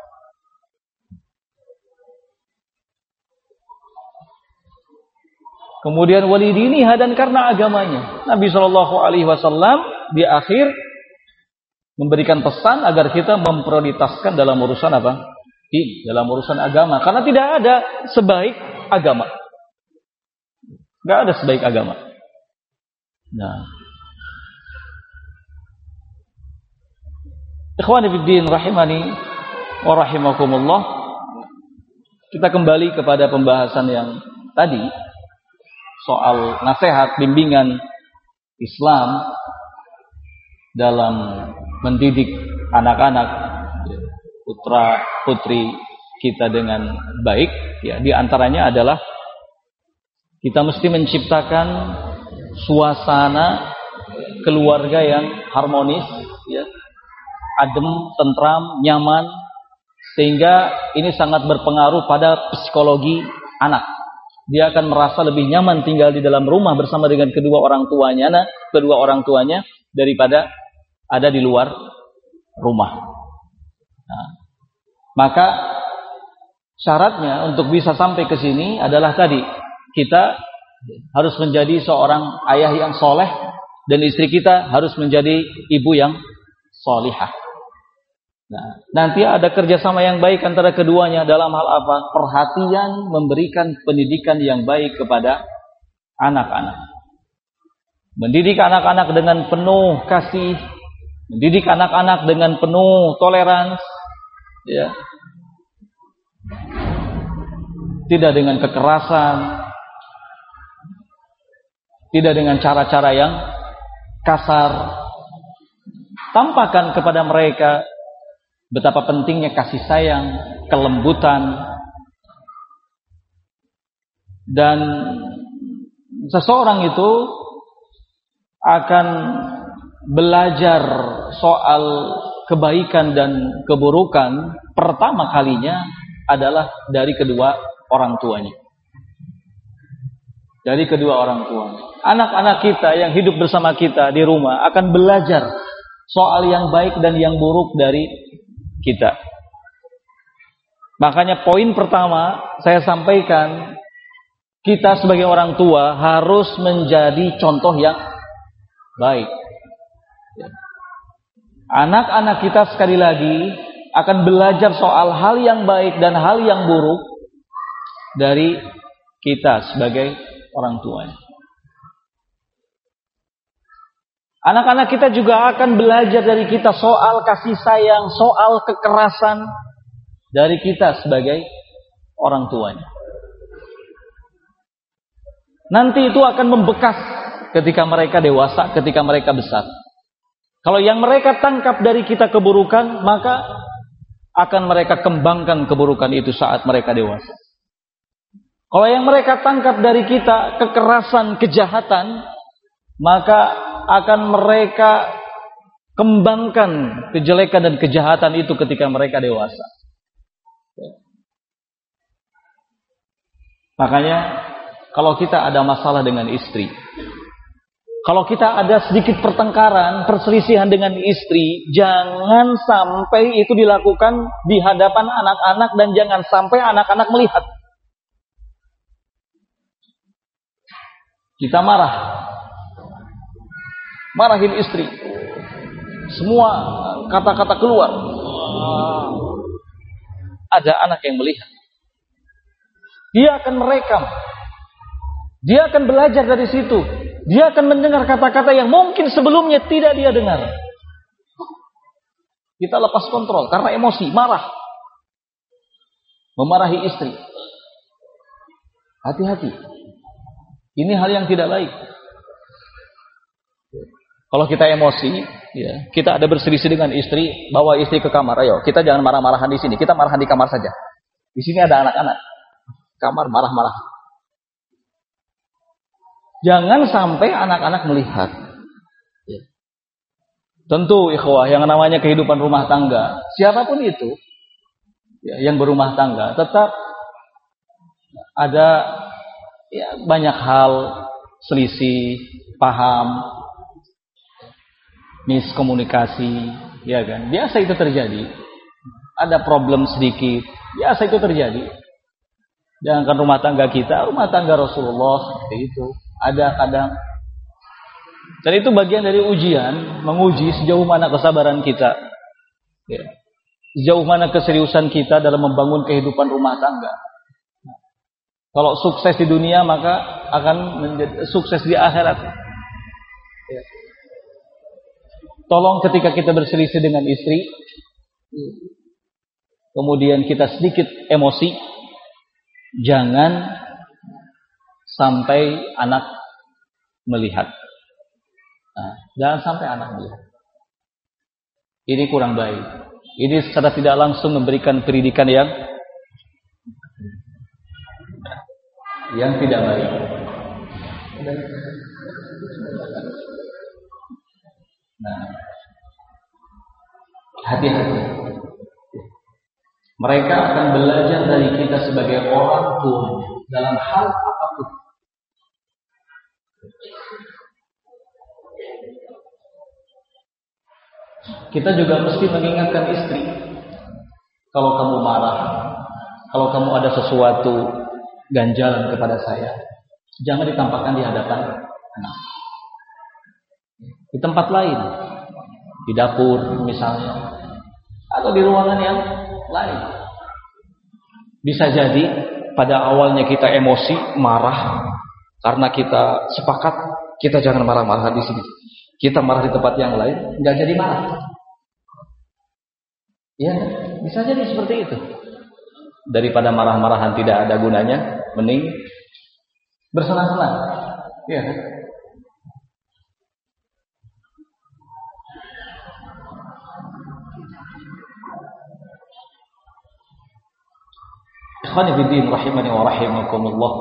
Kemudian walidiniha dan karena agamanya. Nabi Shallallahu Alaihi Wasallam di akhir memberikan pesan agar kita memprioritaskan dalam urusan apa? Dalam urusan agama. Karena tidak ada sebaik agama. Tidak ada sebaik agama. Nah, ikhwani fiddin rahimani wa rahimakumullah. Kita kembali kepada pembahasan yang tadi soal nasihat bimbingan Islam dalam mendidik anak-anak putra putri kita dengan baik, di antaranya adalah kita mesti menciptakan suasana keluarga yang harmonis, adem, tentram, nyaman, sehingga ini sangat berpengaruh pada psikologi anak. Dia akan merasa lebih nyaman tinggal di dalam rumah bersama dengan kedua orang tuanya daripada ada di luar rumah. Nah, maka syaratnya untuk bisa sampai ke sini adalah tadi kita harus menjadi seorang ayah yang soleh, dan istri kita harus menjadi ibu yang solihah. Nah, nanti ada kerjasama yang baik antara keduanya dalam hal apa? Perhatian, memberikan pendidikan yang baik kepada anak-anak. Mendidik anak-anak dengan penuh kasih, mendidik anak-anak dengan penuh toleransi, ya. Tidak dengan kekerasan, tidak dengan cara-cara yang kasar. Tampakkan kepada mereka betapa pentingnya kasih sayang, kelembutan, dan seseorang itu akan belajar soal kebaikan dan keburukan pertama kalinya adalah dari kedua orang tuanya. Dari kedua orang tuanya. Anak-anak kita yang hidup bersama kita di rumah akan belajar soal yang baik dan yang buruk dari kita. Makanya poin pertama saya sampaikan, kita sebagai orang tua harus menjadi contoh yang baik. Anak-anak kita sekali lagi akan belajar soal hal yang baik dan hal yang buruk dari kita sebagai orang tuanya. Anak-anak kita juga akan belajar dari kita soal kasih sayang, soal kekerasan dari kita sebagai orang tuanya. Nanti itu akan membekas ketika mereka dewasa, ketika mereka besar. Kalau yang mereka tangkap dari kita keburukan, maka akan mereka kembangkan keburukan itu saat mereka dewasa. Kalau yang mereka tangkap dari kita kekerasan, kejahatan, maka akan mereka kembangkan kejelekan dan kejahatan itu ketika mereka dewasa. Makanya kalau kita ada masalah dengan istri, kalau kita ada sedikit pertengkaran, perselisihan dengan istri, jangan sampai itu dilakukan di hadapan anak-anak dan jangan sampai anak-anak melihat. Kita marahin istri, semua kata-kata keluar, ada anak yang melihat, dia akan merekam, dia akan belajar dari situ, dia akan mendengar kata-kata yang mungkin sebelumnya tidak dia dengar. Kita lepas kontrol karena emosi, marah, memarahi istri. Hati-hati, ini hal yang tidak baik. Kalau kita emosi, ya, kita ada berselisih dengan istri, bawa istri ke kamar. Ayo, kita jangan marah-marahan di sini. Kita marahan di kamar saja. Di sini ada anak-anak. Kamar marah-marah. Jangan sampai anak-anak melihat. Ya. Tentu, ikhwah, yang namanya kehidupan rumah tangga, siapapun itu, ya, yang berumah tangga, tetap ada ya, banyak hal selisih, paham, miskomunikasi, ya kan? Biasa itu terjadi. Ada problem sedikit, biasa itu terjadi. Jangankan rumah tangga kita, rumah tangga Rasulullah seperti itu. Ada kadang. Dan itu bagian dari ujian, menguji sejauh mana kesabaran kita, ya. Sejauh mana keseriusan kita dalam membangun kehidupan rumah tangga. Kalau sukses di dunia, maka akan menjadi sukses di akhirat. Ya. Tolong ketika kita berselisih dengan istri, kemudian kita sedikit emosi, jangan sampai anak melihat. Nah, jangan sampai anak melihat. Ini kurang baik. Ini secara tidak langsung memberikan pendidikan yang tidak baik. Nah, hati-hati. Mereka akan belajar dari kita sebagai orang tua dalam hal apapun. Kita juga mesti mengingatkan istri. Kalau kamu marah, kalau kamu ada sesuatu ganjalan kepada saya, Jangan ditampakkan di hadapan anak. Di tempat lain, di dapur misalnya, atau di ruangan yang lain. Bisa jadi pada awalnya kita emosi, marah, karena kita sepakat kita jangan marah-marah di sini. Kita marah di tempat yang lain, nggak jadi marah. Ya, bisa jadi seperti itu. Daripada marah-marahan tidak ada gunanya, mending bersenang-senang. Ya. Ikhwani fiddin rahimani wa rahimakumullah.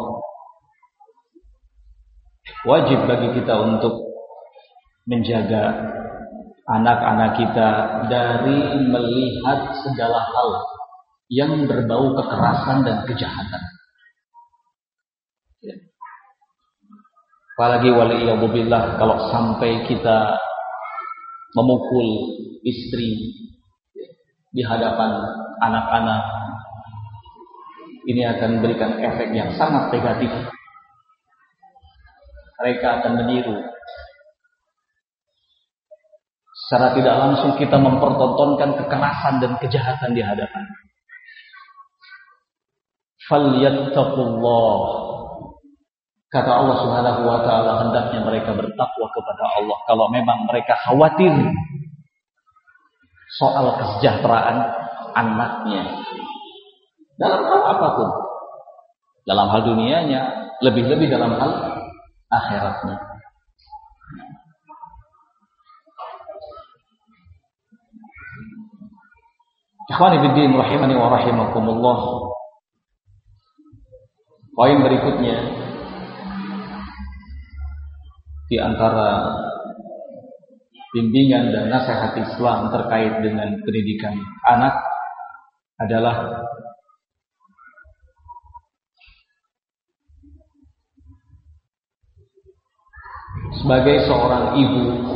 Wajib bagi kita untuk menjaga anak-anak kita dari melihat segala hal yang berbau kekerasan dan kejahatan. Apalagi waliyadzubillah kalau sampai kita memukul istri di hadapan anak-anak, ini akan memberikan efek yang sangat negatif. Mereka akan meniru. Secara tidak langsung kita mempertontonkan kekerasan dan kejahatan di hadapan. Falyattaqullah. Kata Allah Subhanahu wa taala, hendaknya mereka bertakwa kepada Allah kalau memang mereka khawatir soal kesejahteraan anaknya. Dalam hal apapun. Dalam hal dunianya, lebih-lebih dalam hal akhiratnya. Ikhwani fiddin rahimani wa rahimakumullah. Poin berikutnya di antara bimbingan dan nasihat Islam terkait dengan pendidikan anak adalah sebagai seorang ibu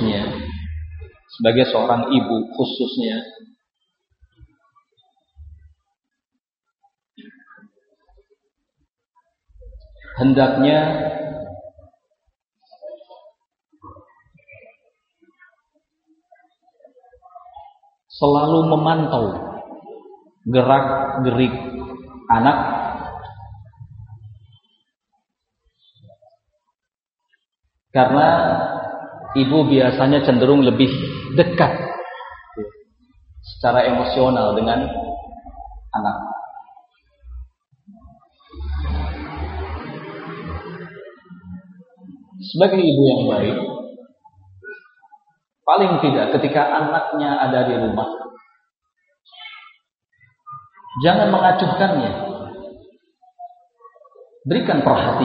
khususnya hendaknya selalu memantau gerak-gerik anak karena ibu biasanya cenderung lebih dekat secara emosional dengan anak. Sebagai ibu yang baik, paling tidak ketika anaknya ada di rumah, jangan mengacuhkannya. Berikan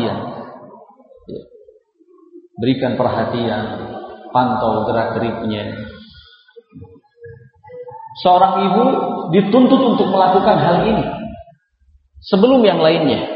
perhatian, pantau gerak-geriknya. Seorang ibu dituntut untuk melakukan hal ini sebelum yang lainnya.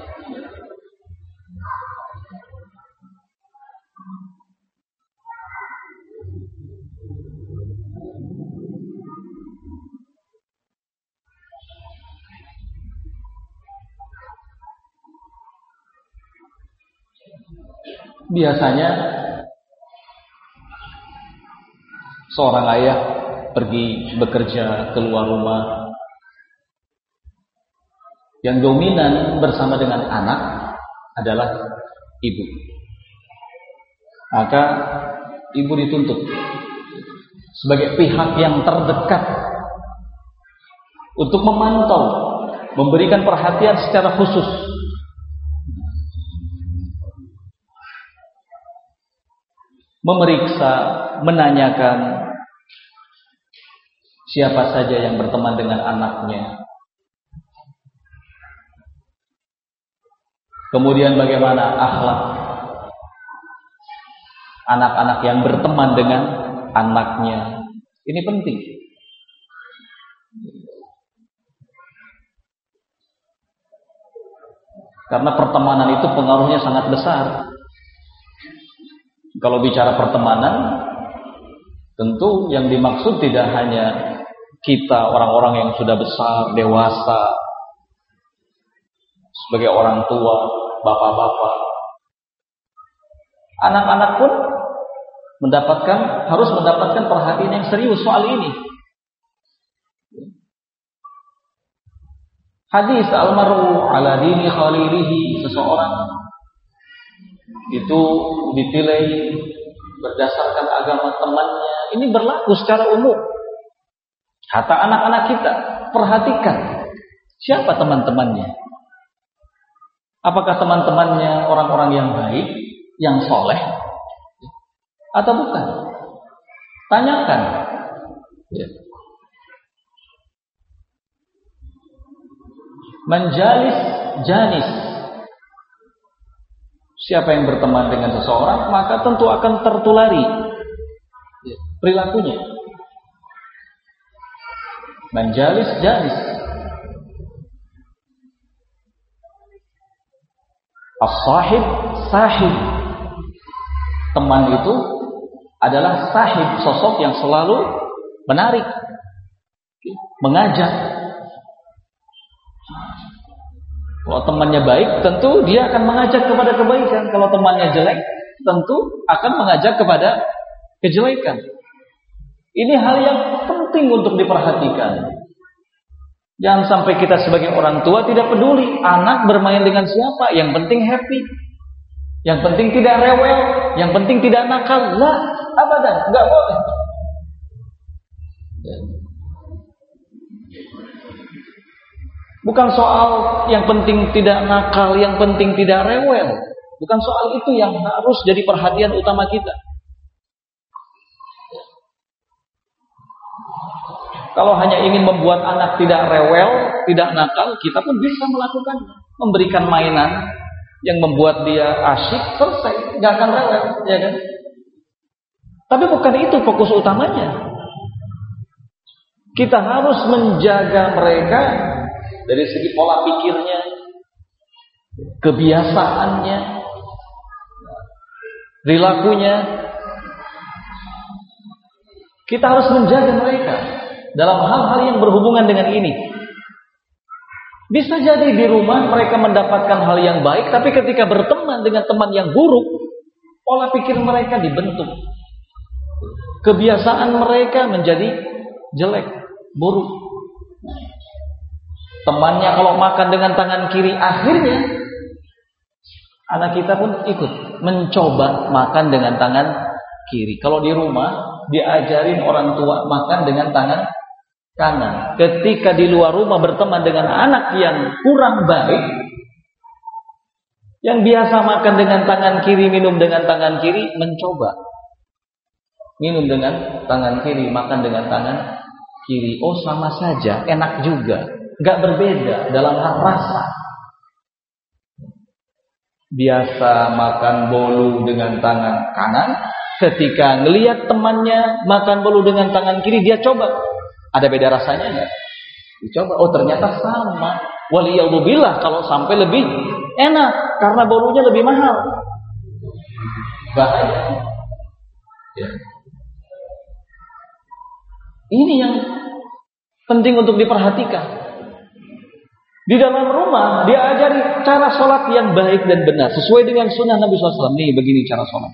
Biasanya seorang ayah pergi bekerja keluar rumah, yang dominan bersama dengan anak adalah ibu. Maka ibu dituntut sebagai pihak yang terdekat untuk memantau, memberikan perhatian secara khusus. Memeriksa, menanyakan siapa saja yang berteman dengan anaknya. Kemudian bagaimana akhlak anak-anak yang berteman dengan anaknya. Ini penting. Karena pertemanan itu pengaruhnya sangat besar. Kalau bicara pertemanan, tentu yang dimaksud tidak hanya kita orang-orang yang sudah besar, dewasa, sebagai orang tua, bapak-bapak. Anak-anak pun harus mendapatkan perhatian yang serius soal ini. Hadis al-mar'u ala dini khalilihi, seseorang itu dipilih berdasarkan agama temannya. Ini berlaku secara umum. Kata anak-anak kita, perhatikan siapa teman-temannya. Apakah teman-temannya orang-orang yang baik, yang soleh, atau bukan? Tanyakan. Menjalis janis. Siapa yang berteman dengan seseorang, maka tentu akan tertulari perilakunya. Menjalis janis. As-sahib sahib. Teman itu adalah sahib, sosok yang selalu menarik, mengajak. Kalau temannya baik, tentu dia akan mengajak kepada kebaikan. Kalau temannya jelek, tentu akan mengajak kepada kejelekan. Ini hal yang penting untuk diperhatikan. Jangan sampai kita sebagai orang tua tidak peduli anak bermain dengan siapa. Yang penting happy, yang penting tidak rewel, yang penting tidak nakal. Lah, abadan, nggak boleh. Bukan soal yang penting tidak nakal, yang penting tidak rewel. Bukan soal itu yang harus jadi perhatian utama kita. Kalau hanya ingin membuat anak tidak rewel, tidak nakal, kita pun bisa melakukannya. Memberikan mainan yang membuat dia asyik, selesai, nggak akan rewel, ya kan? Tapi bukan itu fokus utamanya. Kita harus menjaga mereka dari segi pola pikirnya, kebiasaannya, perilakunya. Kita harus menjaga mereka dalam hal-hal yang berhubungan dengan ini. Bisa jadi di rumah mereka mendapatkan hal yang baik, tapi ketika berteman dengan teman yang buruk, pola pikir mereka dibentuk. Kebiasaan mereka menjadi jelek, buruk. Temannya kalau makan dengan tangan kiri, akhirnya anak kita pun ikut mencoba makan dengan tangan kiri. Kalau di rumah diajarin orang tua makan dengan tangan kanan. Ketika di luar rumah berteman dengan anak yang kurang baik, yang biasa makan dengan tangan kiri, minum dengan tangan kiri, mencoba minum dengan tangan kiri, makan dengan tangan kiri. Oh, sama saja, enak juga. Gak berbeda dalam hal rasa. Biasa makan bolu dengan tangan kanan, ketika ngelihat temannya makan bolu dengan tangan kiri, dia coba. Ada beda rasanya enggak? Dicoba, oh ternyata sama. Waliyadzubillah kalau sampai lebih enak karena bolunya lebih mahal. Bahaya. Ya. Ini yang penting untuk diperhatikan. Di dalam rumah dia ajari cara sholat yang baik dan benar sesuai dengan sunnah Nabi SAW. Nih begini cara sholat.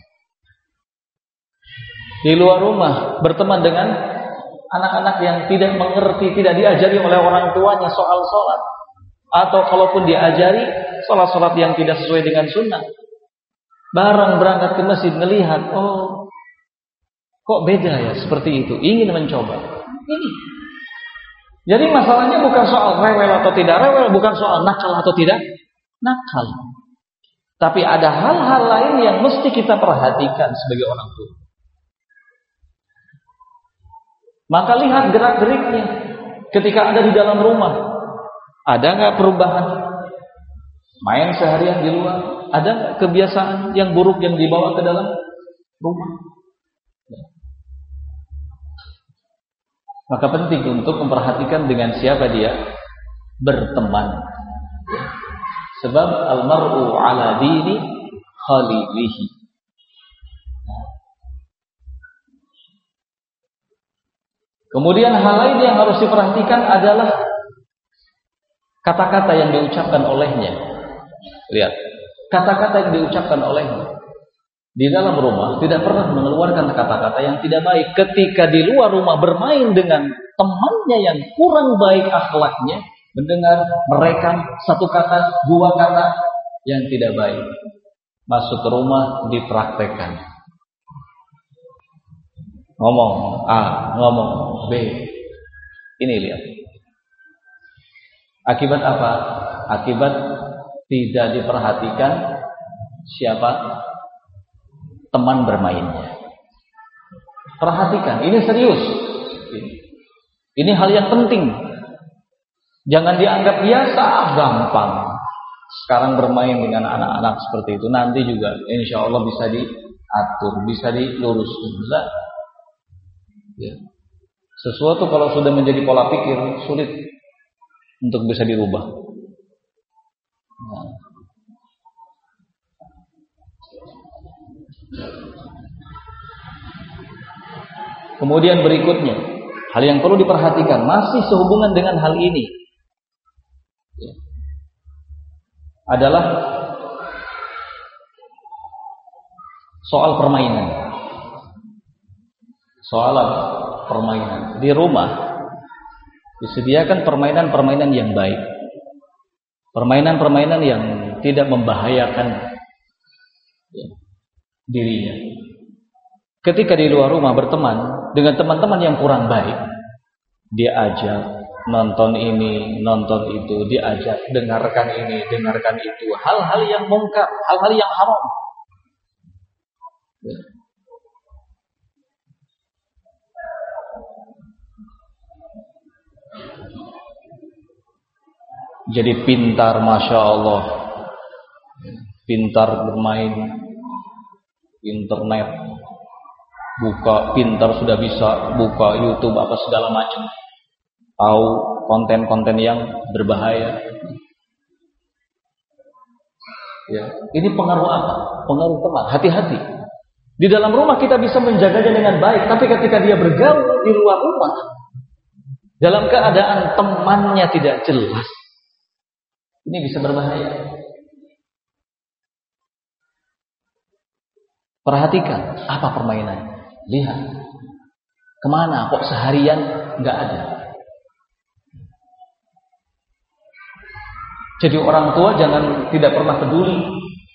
Di luar rumah berteman dengan anak-anak yang tidak mengerti, tidak diajari oleh orang tuanya soal sholat, atau kalaupun diajari sholat-sholat yang tidak sesuai dengan sunnah. Barang berangkat ke masjid melihat, oh kok beda ya seperti itu, ingin mencoba. Ini. Jadi masalahnya bukan soal rewel atau tidak rewel, bukan soal nakal atau tidak nakal. Tapi ada hal-hal lain yang mesti kita perhatikan sebagai orang tua. Maka lihat gerak-geriknya ketika ada di dalam rumah. Ada nggak perubahan? Main seharian di luar, ada nggak kebiasaan yang buruk yang dibawa ke dalam rumah? Maka penting untuk memperhatikan dengan siapa dia berteman. Sebab al-mar'u ala dini khalilihi. Kemudian hal lain yang harus diperhatikan adalah kata-kata yang diucapkan olehnya. Lihat, kata-kata yang diucapkan olehnya di dalam rumah tidak pernah mengeluarkan kata-kata yang tidak baik. Ketika di luar rumah bermain dengan temannya yang kurang baik akhlaknya, mendengar mereka satu kata, dua kata yang tidak baik, masuk ke rumah dipraktekkan. Ngomong A, ngomong B. Ini lihat. Akibat apa? Akibat tidak diperhatikan siapa teman bermainnya. Perhatikan, ini serius. Ini hal yang penting. Jangan dianggap biasa, gampang. Sekarang bermain dengan anak-anak seperti itu, nanti juga insya Allah bisa diatur, bisa diluruskan. Ya. Sesuatu kalau sudah menjadi pola pikir sulit untuk bisa dirubah. Nah. Kemudian berikutnya, hal yang perlu diperhatikan masih sehubungan dengan hal ini adalah soal permainan. Soal permainan di rumah disediakan permainan-permainan yang baik, permainan-permainan yang tidak membahayakan dirinya. Ketika di luar rumah berteman dengan teman-teman yang kurang baik, dia ajak nonton ini, nonton itu, diajak dengarkan ini, dengarkan itu, hal-hal yang mungkar, hal-hal yang haram. Jadi pintar, masya Allah, pintar bermain internet, buka pintar sudah bisa buka YouTube apa segala macam, tahu konten-konten yang berbahaya. Ya, ini pengaruh apa? Pengaruh teman. Hati-hati. Di dalam rumah kita bisa menjaganya dengan baik, tapi ketika dia bergaul di luar rumah, dalam keadaan temannya tidak jelas, ini bisa berbahaya. Perhatikan apa permainan. Lihat kemana kok seharian nggak ada. Jadi orang tua jangan tidak pernah peduli.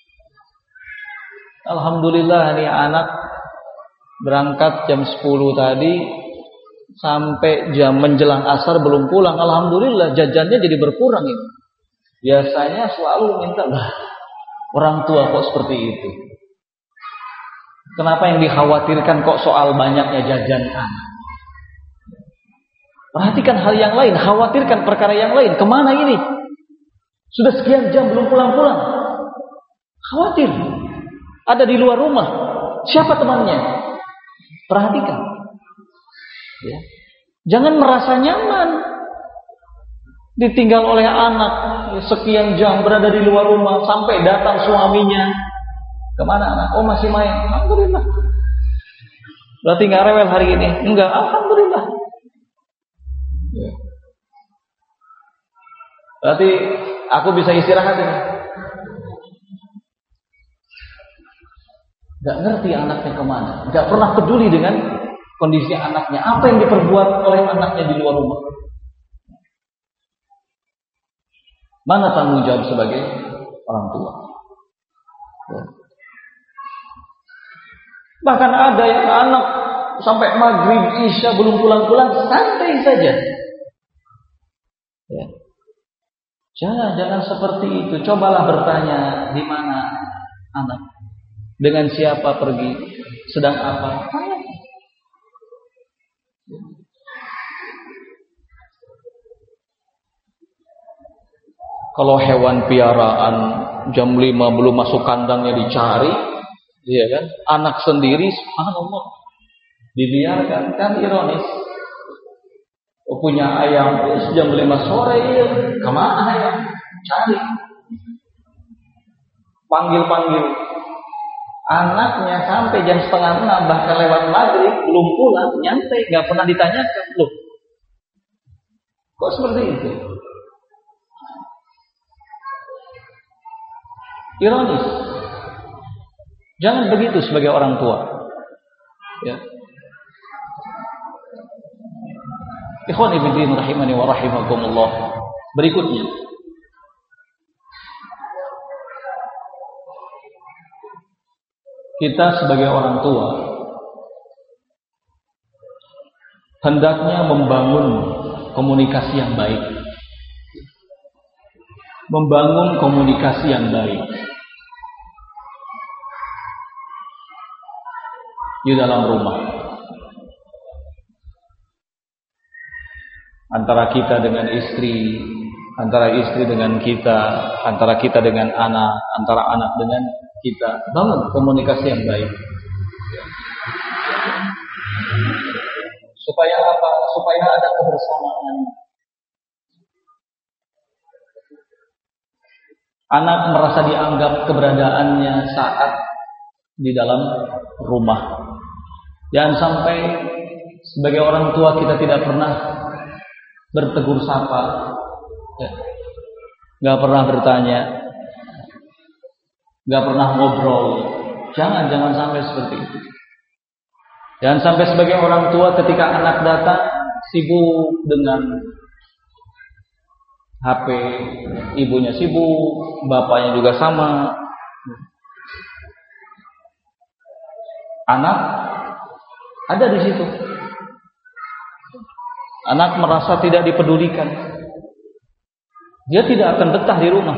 Alhamdulillah nih anak berangkat jam 10 tadi sampai jam menjelang asar belum pulang. Alhamdulillah jajannya jadi berkurang ini. Biasanya selalu minta, orang tua kok seperti itu. Kenapa yang dikhawatirkan kok soal banyaknya jajan anak? Perhatikan hal yang lain, khawatirkan perkara yang lain. Kemana ini? Sudah sekian jam belum pulang-pulang. Khawatir. Ada di luar rumah. Siapa temannya? Perhatikan. Ya. Jangan merasa nyaman ditinggal oleh anak sekian jam berada di luar rumah sampai datang suaminya. Kemana anak? Oh masih main. Alhamdulillah. Berarti nggak rewel hari ini? Enggak. Alhamdulillah. Ya. Berarti aku bisa istirahat ini. Gak ngerti anaknya kemana. Gak pernah peduli dengan kondisi anaknya. Apa yang diperbuat oleh anaknya di luar rumah. Mana tanggung jawab sebagai orang tua? Ya. Bahkan ada yang anak sampai maghrib isya belum pulang-pulang, santai saja. Ya. Jangan seperti itu. Cobalah bertanya di mana anak, dengan siapa pergi, sedang apa. Kalau hewan piaraan jam 5 belum masuk kandangnya dicari, iya kan? Anak sendiri, subhanallah, dibiarkan, kan ironis. Oh, punya ayam jam 5 sore, iya, kemana ayam? Cari, panggil. Anaknya sampai jam 5:30 bahkan lewat maghrib belum pulang, nyantai, nggak pernah ditanyakan, loh, kok seperti itu? Ironis. Jangan begitu sebagai orang tua. Ya. Ikhwani fillah rahimani wa rahimakumullah. Berikutnya, kita sebagai orang tua hendaknya membangun komunikasi yang baik. Membangun komunikasi yang baik di dalam rumah. Antara kita dengan istri, antara istri dengan kita, antara kita dengan anak, antara anak dengan kita. Bangun komunikasi yang baik. Supaya apa? Supaya ada kebersamaan. Anak merasa dianggap keberadaannya saat di dalam rumah. Jangan sampai sebagai orang tua kita tidak pernah bertegur sapa, ya. Gak pernah bertanya, gak pernah ngobrol. Jangan sampai seperti itu. Jangan sampai sebagai orang tua ketika anak datang sibuk dengan HP, ibunya sibuk, bapaknya juga sama. Anak ada di situ. Anak merasa tidak dipedulikan. Dia tidak akan betah di rumah.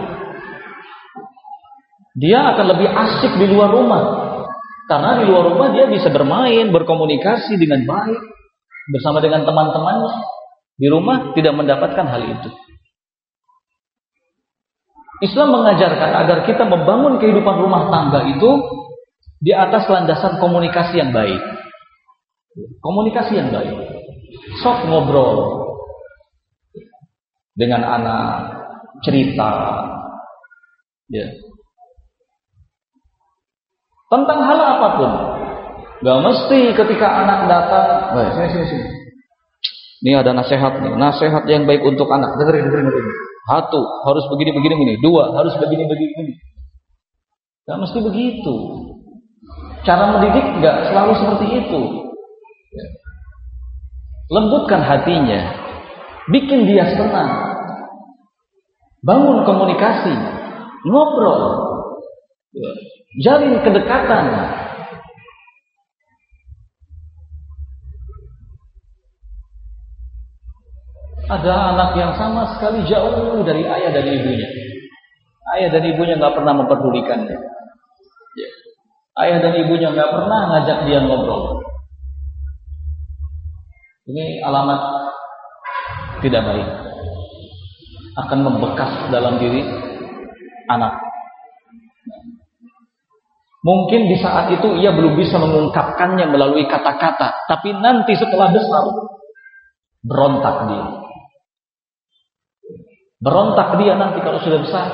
Dia akan lebih asik di luar rumah. Karena di luar rumah dia bisa bermain, berkomunikasi dengan baik bersama dengan teman-temannya. Di rumah tidak mendapatkan hal itu. Islam mengajarkan agar kita membangun kehidupan rumah tangga itu di atas landasan komunikasi yang baik. Komunikasi yang baik. Sok ngobrol dengan anak, cerita, ya. Tentang hal apapun. Gak mesti ketika anak datang, sini. Ini ada nasihat nih, nasihat yang baik untuk anak. Dengerin. Satu, harus begini. Dua, harus begini. Gak mesti begitu. Cara mendidik gak selalu seperti itu. Ya. Lembutkan hatinya, bikin dia senang, bangun komunikasi, ngobrol, jalin kedekatan. Ada anak yang sama sekali jauh dari ayah dan ibunya. Ayah dan ibunya nggak pernah memperdulikannya. Ayah dan ibunya nggak pernah ngajak dia ngobrol. Ini alamat tidak baik. Akan membekas dalam diri anak. Mungkin di saat itu ia belum bisa mengungkapkannya melalui kata-kata, tapi nanti setelah besar berontak dia. Berontak dia nanti kalau sudah besar.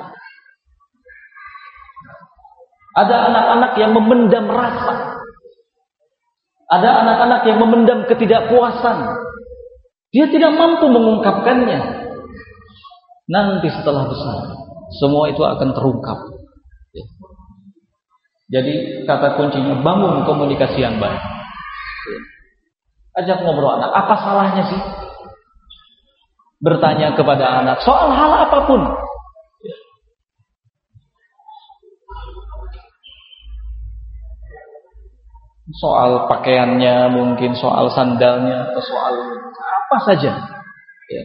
Ada anak-anak yang memendam rasa. Ada anak-anak yang memendam ketidakpuasan. Dia tidak mampu mengungkapkannya. Nanti setelah besar, semua itu akan terungkap. Jadi kata kuncinya bangun komunikasi yang baik. Ajak ngobrol anak. Apa salahnya sih? Bertanya kepada anak soal hal apapun. Soal pakaiannya, mungkin soal sandalnya, atau soal apa saja. Ya.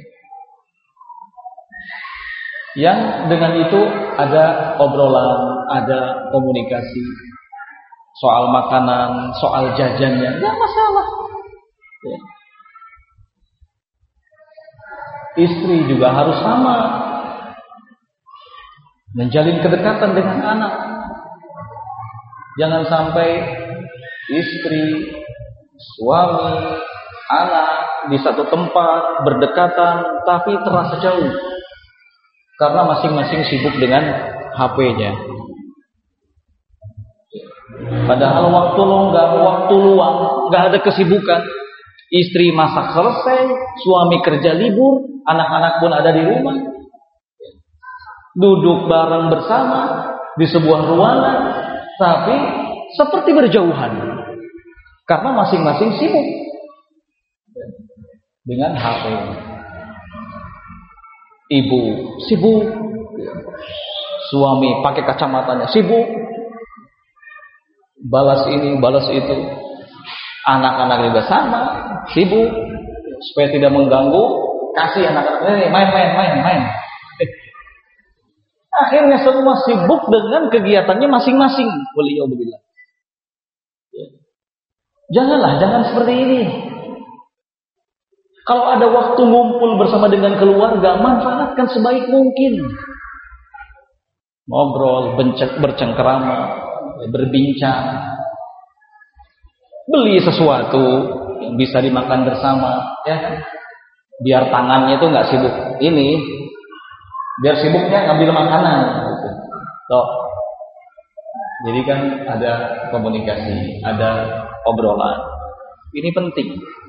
Yang dengan itu ada obrolan, ada komunikasi. Soal makanan, soal jajannya, nggak masalah. Ya. Istri juga harus sama, menjalin kedekatan dengan anak. Jangan sampai istri, suami, anak di satu tempat berdekatan tapi terasa jauh karena masing-masing sibuk dengan HP-nya. Padahal waktu luang, nggak ada kesibukan. Istri masak selesai, suami kerja libur, anak-anak pun ada di rumah. Duduk bareng bersama, di sebuah ruangan, tapi seperti berjauhan karena masing-masing sibuk dengan HP. Ibu sibuk, suami pakai kacamatanya sibuk, balas ini, balas itu. Anak-anak juga sama, sibuk, supaya tidak mengganggu, kasih anak-anak main. Akhirnya semua sibuk dengan kegiatannya masing-masing. Waliyahulillah. Jangan seperti ini. Kalau ada waktu ngumpul bersama dengan keluarga, manfaatkan sebaik mungkin. Ngobrol, bercengkerama, berbincang. Beli sesuatu yang bisa dimakan bersama, ya. Biar tangannya itu nggak sibuk ini, biar sibuknya ngambil makanan. Gitu. Toh. Jadi kan ada komunikasi, ada obrolan. Ini penting.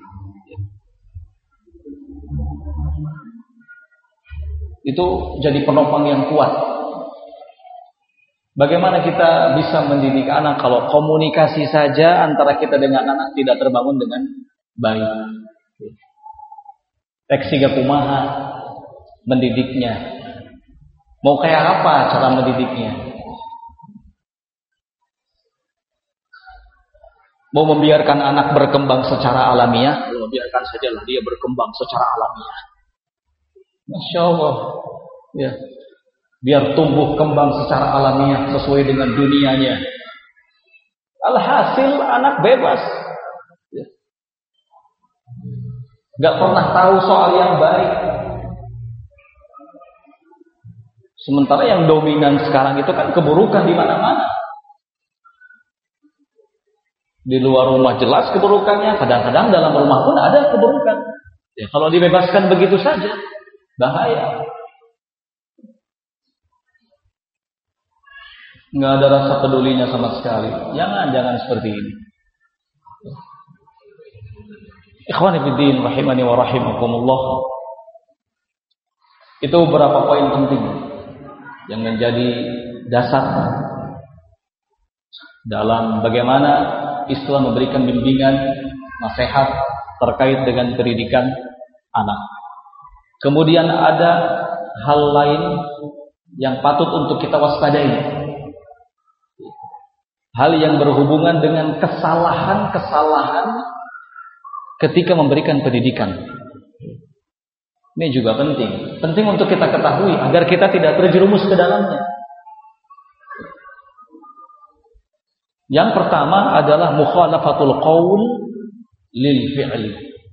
Itu jadi penopang yang kuat. Bagaimana kita bisa mendidik anak kalau komunikasi saja antara kita dengan anak tidak terbangun dengan baik? Teksiga kumaha mendidiknya. Mau kayak apa cara mendidiknya? Mau membiarkan anak berkembang secara alamiah? Biarkan sajalah dia berkembang secara alamiah. Masya Allah. Ya. Biar tumbuh kembang secara alamiah sesuai dengan dunianya. Alhasil anak bebas. Ya. Gak pernah tahu soal yang baik. Sementara yang dominan sekarang itu kan keburukan di mana-mana. Di luar rumah jelas keburukannya, kadang-kadang dalam rumah pun ada keburukan. Ya, kalau dibebaskan begitu saja, bahaya. Nggak ada rasa pedulinya sama sekali. Jangan seperti ini. Ikhwani fiddin rahimani wa rahimakumullah. Itu beberapa poin penting yang menjadi dasar dalam bagaimana Islam memberikan bimbingan, nasihat terkait dengan pendidikan anak. Kemudian ada hal lain yang patut untuk kita waspadai. Hal yang berhubungan dengan kesalahan-kesalahan ketika memberikan pendidikan. Ini juga penting. Penting untuk kita ketahui agar kita tidak terjerumus ke dalamnya. Yang pertama adalah mukhalafatul qaul lil fi'l.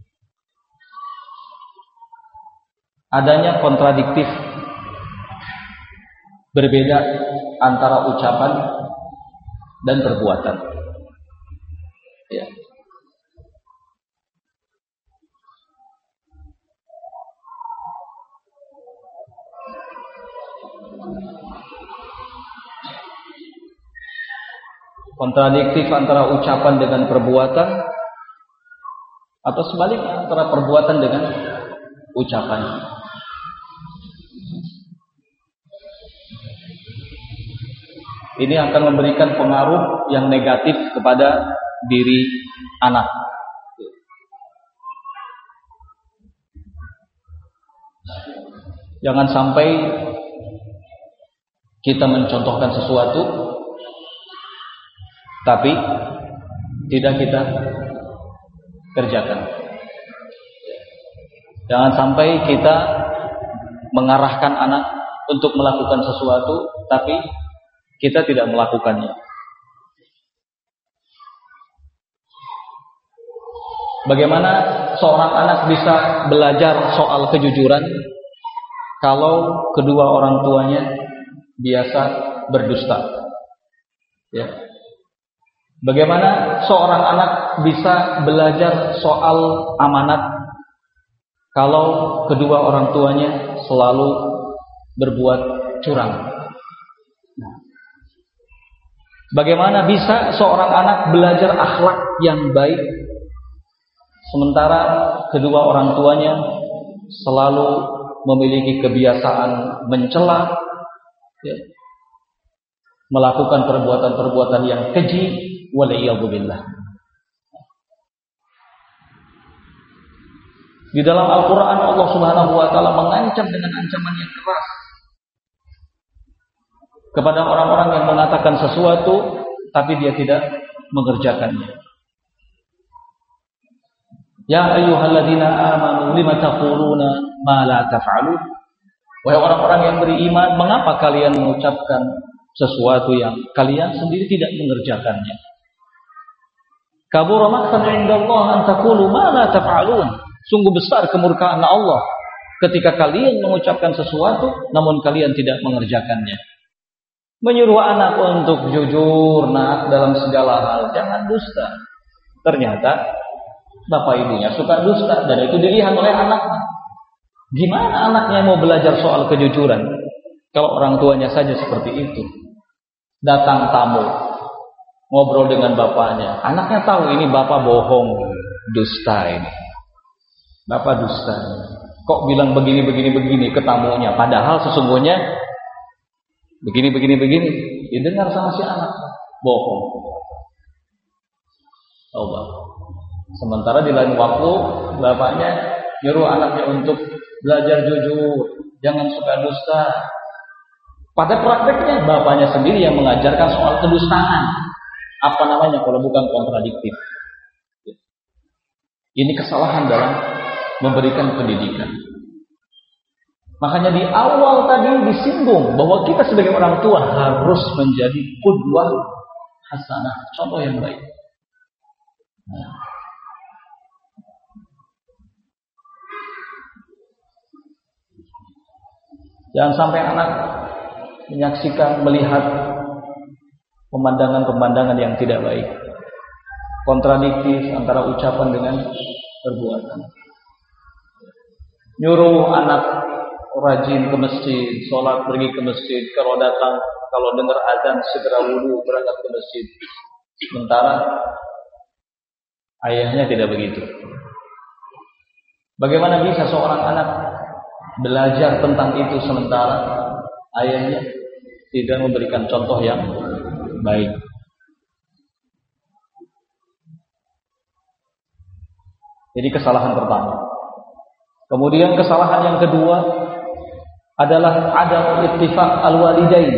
Adanya kontradiktif, berbeda antara ucapan dan perbuatan. Ya. Kontradiktif antara ucapan dengan perbuatan, atau sebaliknya antara perbuatan dengan ucapan. Ini akan memberikan pengaruh yang negatif kepada diri anak. Jangan sampai kita mencontohkan sesuatu tapi tidak kita kerjakan. Jangan sampai kita mengarahkan anak untuk melakukan sesuatu tapi kita tidak melakukannya. Bagaimana seorang anak bisa belajar soal kejujuran kalau kedua orang tuanya biasa berdusta? Ya. Bagaimana seorang anak bisa belajar soal amanat kalau kedua orang tuanya selalu berbuat curang? Bagaimana bisa seorang anak belajar akhlak yang baik sementara kedua orang tuanya selalu memiliki kebiasaan mencela, ya, melakukan perbuatan-perbuatan yang keji, waliyadzubillah. Di dalam Al-Quran Allah Subhanahu wa Ta'ala mengancam dengan ancaman yang keras kepada orang-orang yang mengatakan sesuatu tapi dia tidak mengerjakannya. Ya ayyuhalladzina amanu lima taquluna ma la taf'alun. Wahai orang-orang yang beriman, mengapa kalian mengucapkan sesuatu yang kalian sendiri tidak mengerjakannya? Kabura maqtan 'indallah an taqulu ma la taf'alun. Sungguh besar kemurkaan Allah ketika kalian mengucapkan sesuatu namun kalian tidak mengerjakannya. Menyuruh anak untuk jujur, nak, dalam segala hal, jangan dusta. Ternyata bapak ibunya suka dusta dan itu dilihat oleh anaknya. Gimana anaknya mau belajar soal kejujuran kalau orang tuanya saja seperti itu? Datang tamu, ngobrol dengan bapaknya, anaknya tahu ini bapak bohong, dusta ini. Bapak dusta. Kok bilang begini ke tamunya, padahal sesungguhnya begini. Didengar sama si anak, bohong. Coba. Sementara di lain waktu bapaknya nyuruh anaknya untuk belajar jujur, jangan suka dusta. Pada prakteknya bapaknya sendiri yang mengajarkan soal kedustaan. Apa namanya kalau bukan kontradiktif? Ini kesalahan dalam memberikan pendidikan. Makanya di awal tadi disinggung bahwa kita sebagai orang tua harus menjadi qudwah hasanah, contoh yang baik. Jangan sampai anak menyaksikan, melihat pemandangan-pemandangan yang tidak baik, kontradiktif antara ucapan dengan perbuatan. Nyuruh anak rajin ke masjid, sholat, pergi ke masjid. Kalau dengar azan segera wudu, berangkat ke masjid. Sementara ayahnya tidak begitu. Bagaimana bisa seorang anak belajar tentang itu sementara ayahnya tidak memberikan contoh yang baik? Jadi kesalahan pertama. Kemudian kesalahan yang kedua adalah adam ittifaq al-walidain.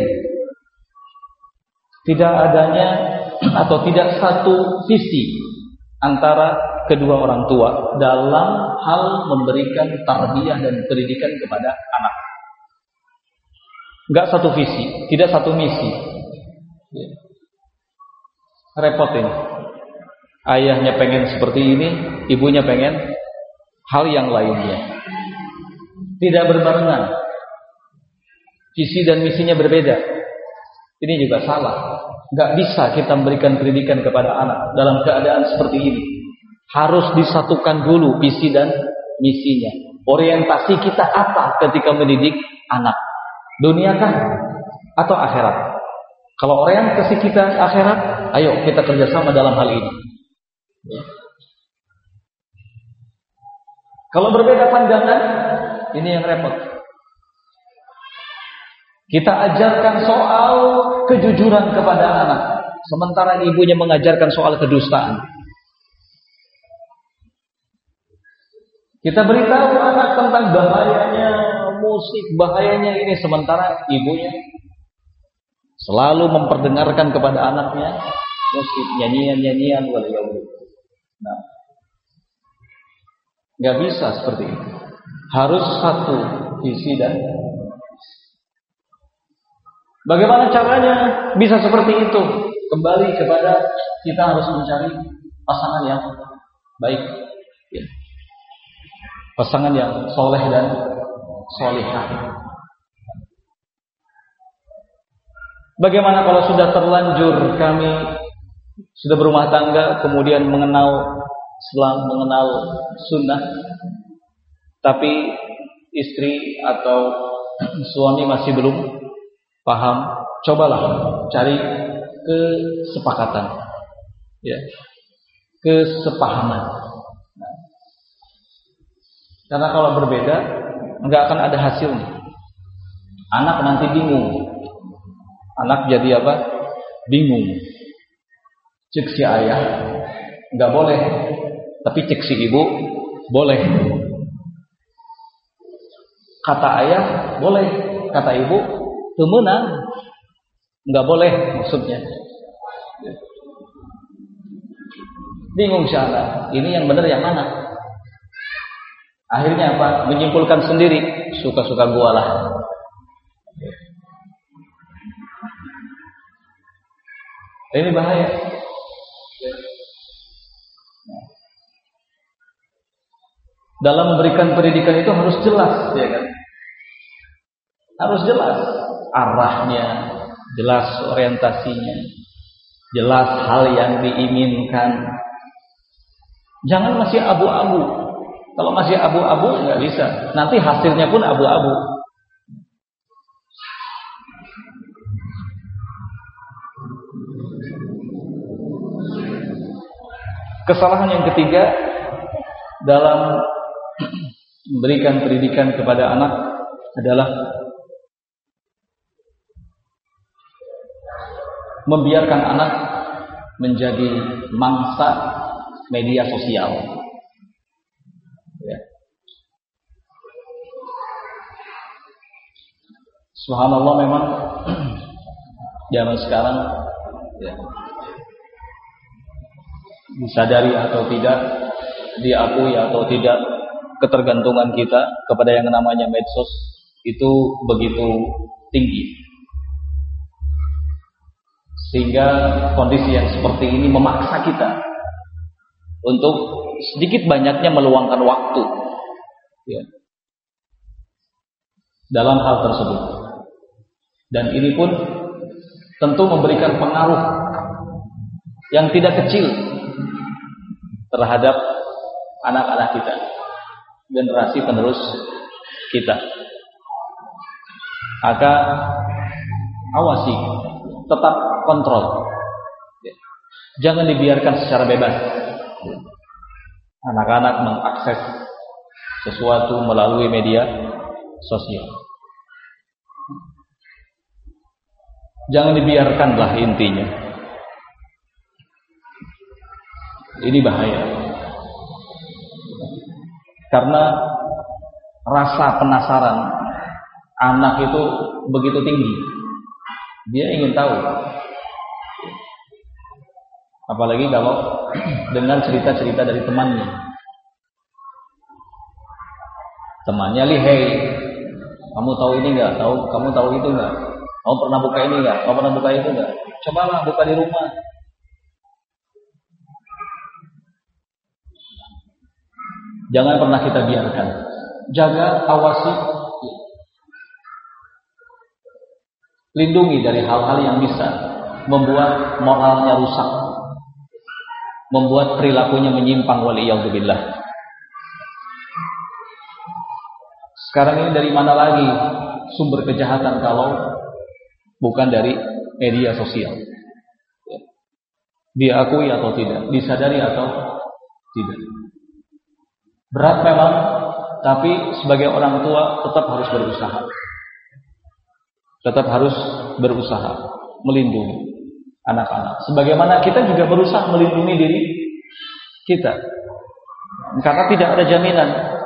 Tidak adanya atau tidak satu visi antara kedua orang tua dalam hal memberikan tarbiyah dan pendidikan kepada anak. Enggak satu visi, tidak satu misi. Repot ini. Ayahnya pengen seperti ini, ibunya pengen hal yang lainnya. Tidak berbarengan. Visi dan misinya berbeda. Ini juga salah. Gak bisa kita memberikan pendidikan kepada anak dalam keadaan seperti ini. Harus disatukan dulu visi dan misinya. Orientasi kita apa ketika mendidik anak? Duniakah atau akhirat? Kalau orientasi kita akhirat, ayo kita kerjasama dalam hal ini. Kalau berbeda pandangan, ini yang repot. Kita ajarkan soal kejujuran kepada anak, sementara ibunya mengajarkan soal kedustaan. Kita beritahu anak tentang bahayanya musik, bahayanya ini, sementara ibunya selalu memperdengarkan kepada anaknya musik, nyanyian-nyanyian waliyadzubillah. Nah, nggak bisa seperti itu. Harus satu visi dan bagaimana caranya bisa seperti itu? Kembali kepada kita harus mencari pasangan yang baik, pasangan yang soleh dan solihah. Bagaimana kalau sudah terlanjur kami sudah berumah tangga, kemudian mengenal Islam, mengenal sunnah, tapi istri atau suami masih belum paham? Cobalah cari kesepakatan, kesepahaman. Karena kalau berbeda, nggak akan ada hasilnya. Anak nanti bingung. Anak jadi apa? Bingung. Cek si ayah nggak boleh, tapi cek si ibu boleh. Kata ayah boleh, kata ibu temenan nggak boleh maksudnya. Bingung si anak, ini yang benar yang mana? Akhirnya apa? Menyimpulkan sendiri, suka-suka gua lah. Ini bahaya. Dalam memberikan pendidikan itu harus jelas, ya kan? Harus jelas arahnya, jelas orientasinya, jelas hal yang diinginkan. Jangan masih abu-abu. Kalau masih abu-abu nggak bisa. Nanti hasilnya pun abu-abu. Kesalahan yang ketiga dalam memberikan pendidikan kepada anak adalah membiarkan anak menjadi mangsa media sosial. Ya. Subhanallah, memang zaman sekarang ya, disadari atau tidak, diakui atau tidak, ketergantungan kita kepada yang namanya medsos itu begitu tinggi, sehingga kondisi yang seperti ini memaksa kita untuk sedikit banyaknya meluangkan waktu ya, dalam hal tersebut. Dan ini pun tentu memberikan pengaruh yang tidak kecil terhadap anak-anak kita, generasi penerus kita. Maka awasi, tetap kontrol. Jangan dibiarkan secara bebas anak-anak mengakses sesuatu melalui media sosial. Jangan dibiarkanlah intinya. Ini bahaya. Karena rasa penasaran anak itu begitu tinggi. Dia ingin tahu. Apalagi kalau dengan cerita-cerita dari temannya. Temannya lihai. Kamu tahu ini enggak? Kamu tahu itu enggak? Kamu pernah buka ini enggak? Kamu pernah buka itu enggak? Cobalah buka di rumah. Jangan pernah kita biarkan. Jaga, awasi, lindungi dari hal-hal yang bisa membuat moralnya rusak, membuat perilakunya menyimpang, waliyadzubillah. Sekarang ini dari mana lagi sumber kejahatan kalau bukan dari media sosial? Diakui atau tidak, disadari atau tidak. Berat memang, tapi sebagai orang tua tetap harus berusaha. Tetap harus berusaha melindungi anak-anak. Sebagaimana kita juga berusaha melindungi diri kita. Karena tidak ada jaminan.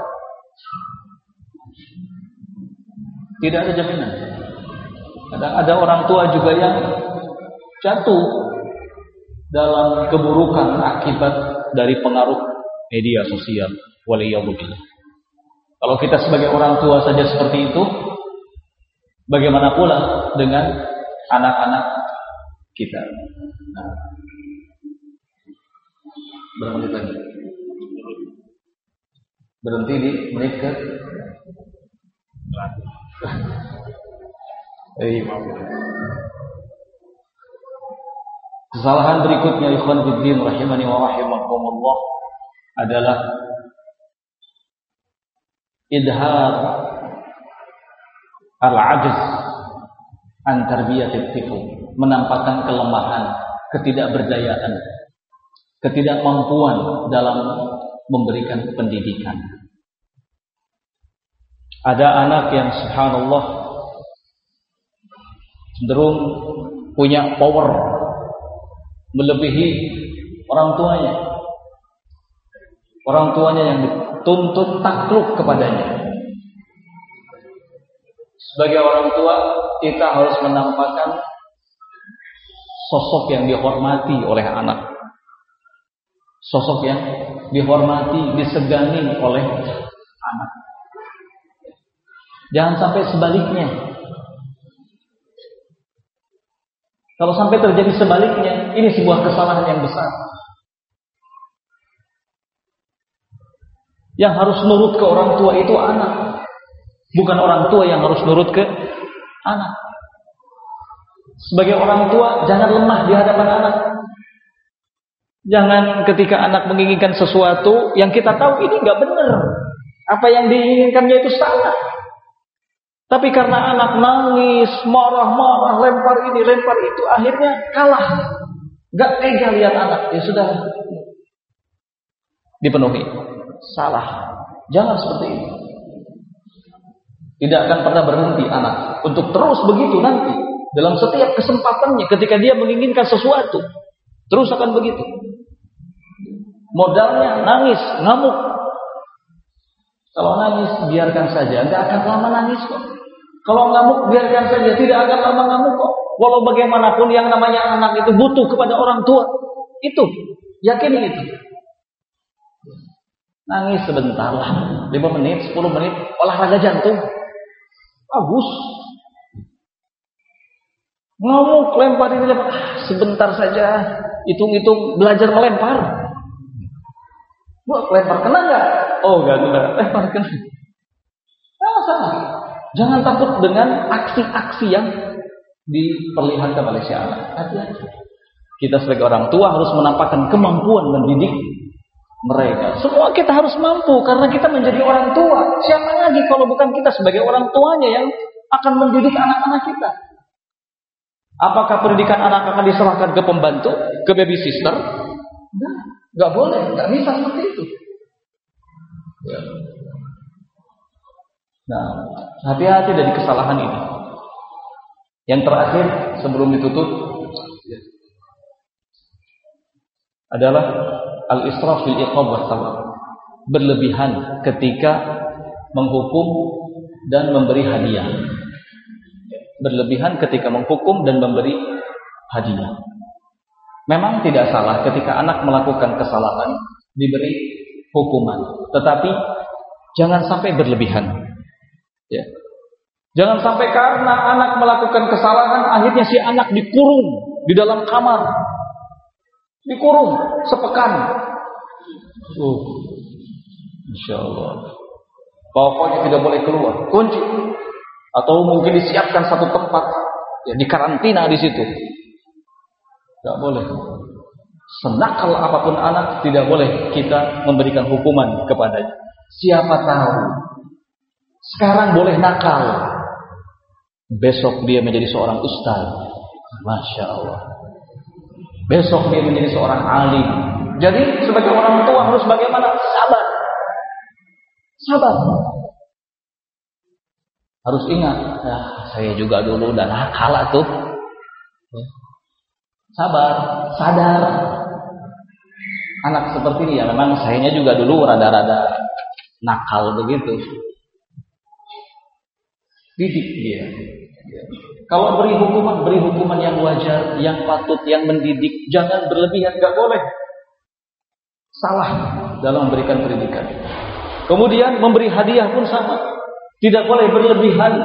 Tidak ada jaminan. Kadang ada orang tua juga yang jatuh dalam keburukan akibat dari pengaruh media sosial. Waliyadzubillah. Kalau kita sebagai orang tua saja seperti itu, bagaimana pula dengan anak-anak kita? Nah, berapa menit lagi? Berhenti di menit ke? Kesalahan berikutnya, ikhwan fiddin rahimani wa rahimakumullah, adalah idhar al-ajz an tarbiyatit tifl, menampakkan kelemahan, ketidakberdayaan, ketidakmampuan dalam memberikan pendidikan. Ada anak yang subhanallah cenderung punya power melebihi orang tuanya. Orang tuanya yang dituntut takluk kepadanya. Sebagai orang tua, kita harus menampakkan sosok yang dihormati oleh anak. Sosok yang dihormati, disegani oleh anak. Jangan sampai sebaliknya. Kalau sampai terjadi sebaliknya, ini sebuah kesalahan yang besar. Yang harus nurut ke orang tua itu anak, bukan orang tua yang harus nurut ke anak. Sebagai orang tua, jangan lemah di hadapan anak. Jangan ketika anak menginginkan sesuatu yang kita tahu ini nggak benar, apa yang diinginkannya itu salah. Tapi karena anak nangis, marah-marah, lempar ini, lempar itu, akhirnya kalah. Nggak tega lihat anak, ya sudah dipenuhi. Salah. Jangan seperti itu. Tidak akan pernah berhenti anak untuk terus begitu nanti. Dalam setiap kesempatannya ketika dia menginginkan sesuatu, terus akan begitu. Modalnya nangis, ngamuk. Kalau nangis biarkan saja, nggak akan lama nangis kok. Kalau ngamuk biarkan saja, tidak akan lama ngamuk kok. Walau bagaimanapun yang namanya anak itu butuh kepada orang tua. Itu, yakini itu. Nangis sebentar lah, 5 menit, 10 menit, olahraga jantung. Bagus. Ngamuk, lempar ini, lempar. Sebentar saja, hitung-hitung belajar melempar. Wah, lempar kena nggak? Oh, nggak kena. Lempar kena. Nah, salah. Jangan takut dengan aksi-aksi yang diperlihatkan oleh si anak. Hati-hati. Kita sebagai orang tua harus menampakkan kemampuan mendidik mereka. Semua kita harus mampu karena kita menjadi orang tua. Siapa lagi kalau bukan kita sebagai orang tuanya yang akan mendidik anak-anak kita? Apakah pendidikan anak akan diserahkan ke pembantu, ke baby sister? Nggak boleh, nggak bisa seperti itu. Ya. Nah, hati-hati dari kesalahan ini. Yang terakhir sebelum ditutup adalah al-israf fil iqab wa thawab. Berlebihan ketika menghukum dan memberi hadiah. Berlebihan ketika menghukum dan memberi hadiah. Memang tidak salah ketika anak melakukan kesalahan diberi hukuman, tetapi jangan sampai berlebihan. Ya. Jangan sampai karena anak melakukan kesalahan akhirnya si anak dikurung di dalam kamar. Dikurung sepekan. Insya Allah. Pokoknya tidak boleh keluar. Kunci. Atau mungkin disiapkan satu tempat. Ya, dikarantina di situ. Tidak boleh. Senakal apapun anak, tidak boleh kita memberikan hukuman kepadanya. Siapa tahu. Sekarang boleh nakal. Besok dia menjadi seorang ustaz. Masya Allah. Besok dia menjadi seorang alim. Jadi sebagai orang tua harus bagaimana? Sabar. Sabar. Harus ingat, saya juga dulu udah nakal tuh. Sabar, sadar. Anak seperti ini ya memang sayanya juga dulu rada-rada nakal begitu. Didik dia. Kalau beri hukuman yang wajar, yang patut, yang mendidik. Jangan berlebihan, gak boleh. Salah dalam memberikan pendidikan. Kemudian memberi hadiah pun sama. Tidak boleh berlebihan.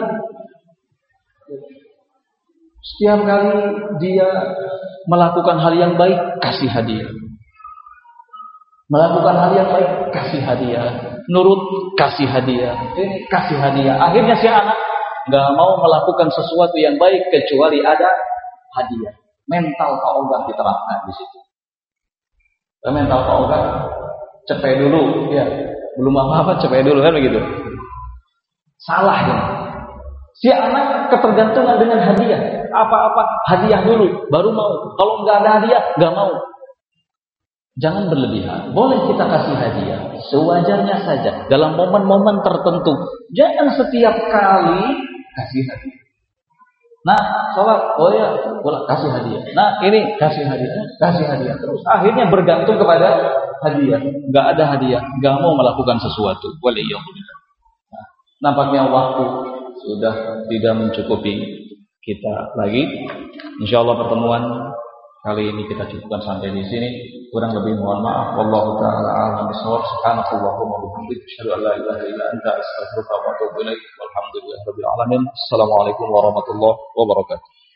Setiap kali dia melakukan hal yang baik, kasih hadiah. Melakukan hal yang baik, kasih hadiah. Nurut, kasih hadiah. Ini kasih hadiah. Akhirnya si anak nggak mau melakukan sesuatu yang baik kecuali ada hadiah. Mental ta'ogah diterapkan di situ. Mental ta'ogah, cepet dulu, ya. Belum apa-apa, cepet dulu kan begitu. Salah ya. Si anak ketergantungan dengan hadiah. Apa-apa hadiah dulu, baru mau. Kalau nggak ada hadiah, nggak mau. Jangan berlebihan. Boleh kita kasih hadiah sewajarnya saja dalam momen-momen tertentu. Jangan setiap kali kasih hadiah. Nah, sholat, oh ya, boleh kasih hadiah. Nah, ini kasih hadiah terus. Akhirnya bergantung kepada hadiah. Nggak ada hadiah, nggak mau melakukan sesuatu. Waliyahulillah. Nah, nampaknya waktu sudah tidak mencukupi kita lagi. Insya Allah pertemuan kali ini kita cukupkan sampai di sini. Kurang lebih mohon maaf. Wallahu taala a'lam bishawab. Subhanakallahumma wa bihamdika asyhadu an la ilaha illa anta astaghfiruka wa atubu ilaik. Walhamdulillahirabbil alamin. Assalamualaikum warahmatullahi wabarakatuh.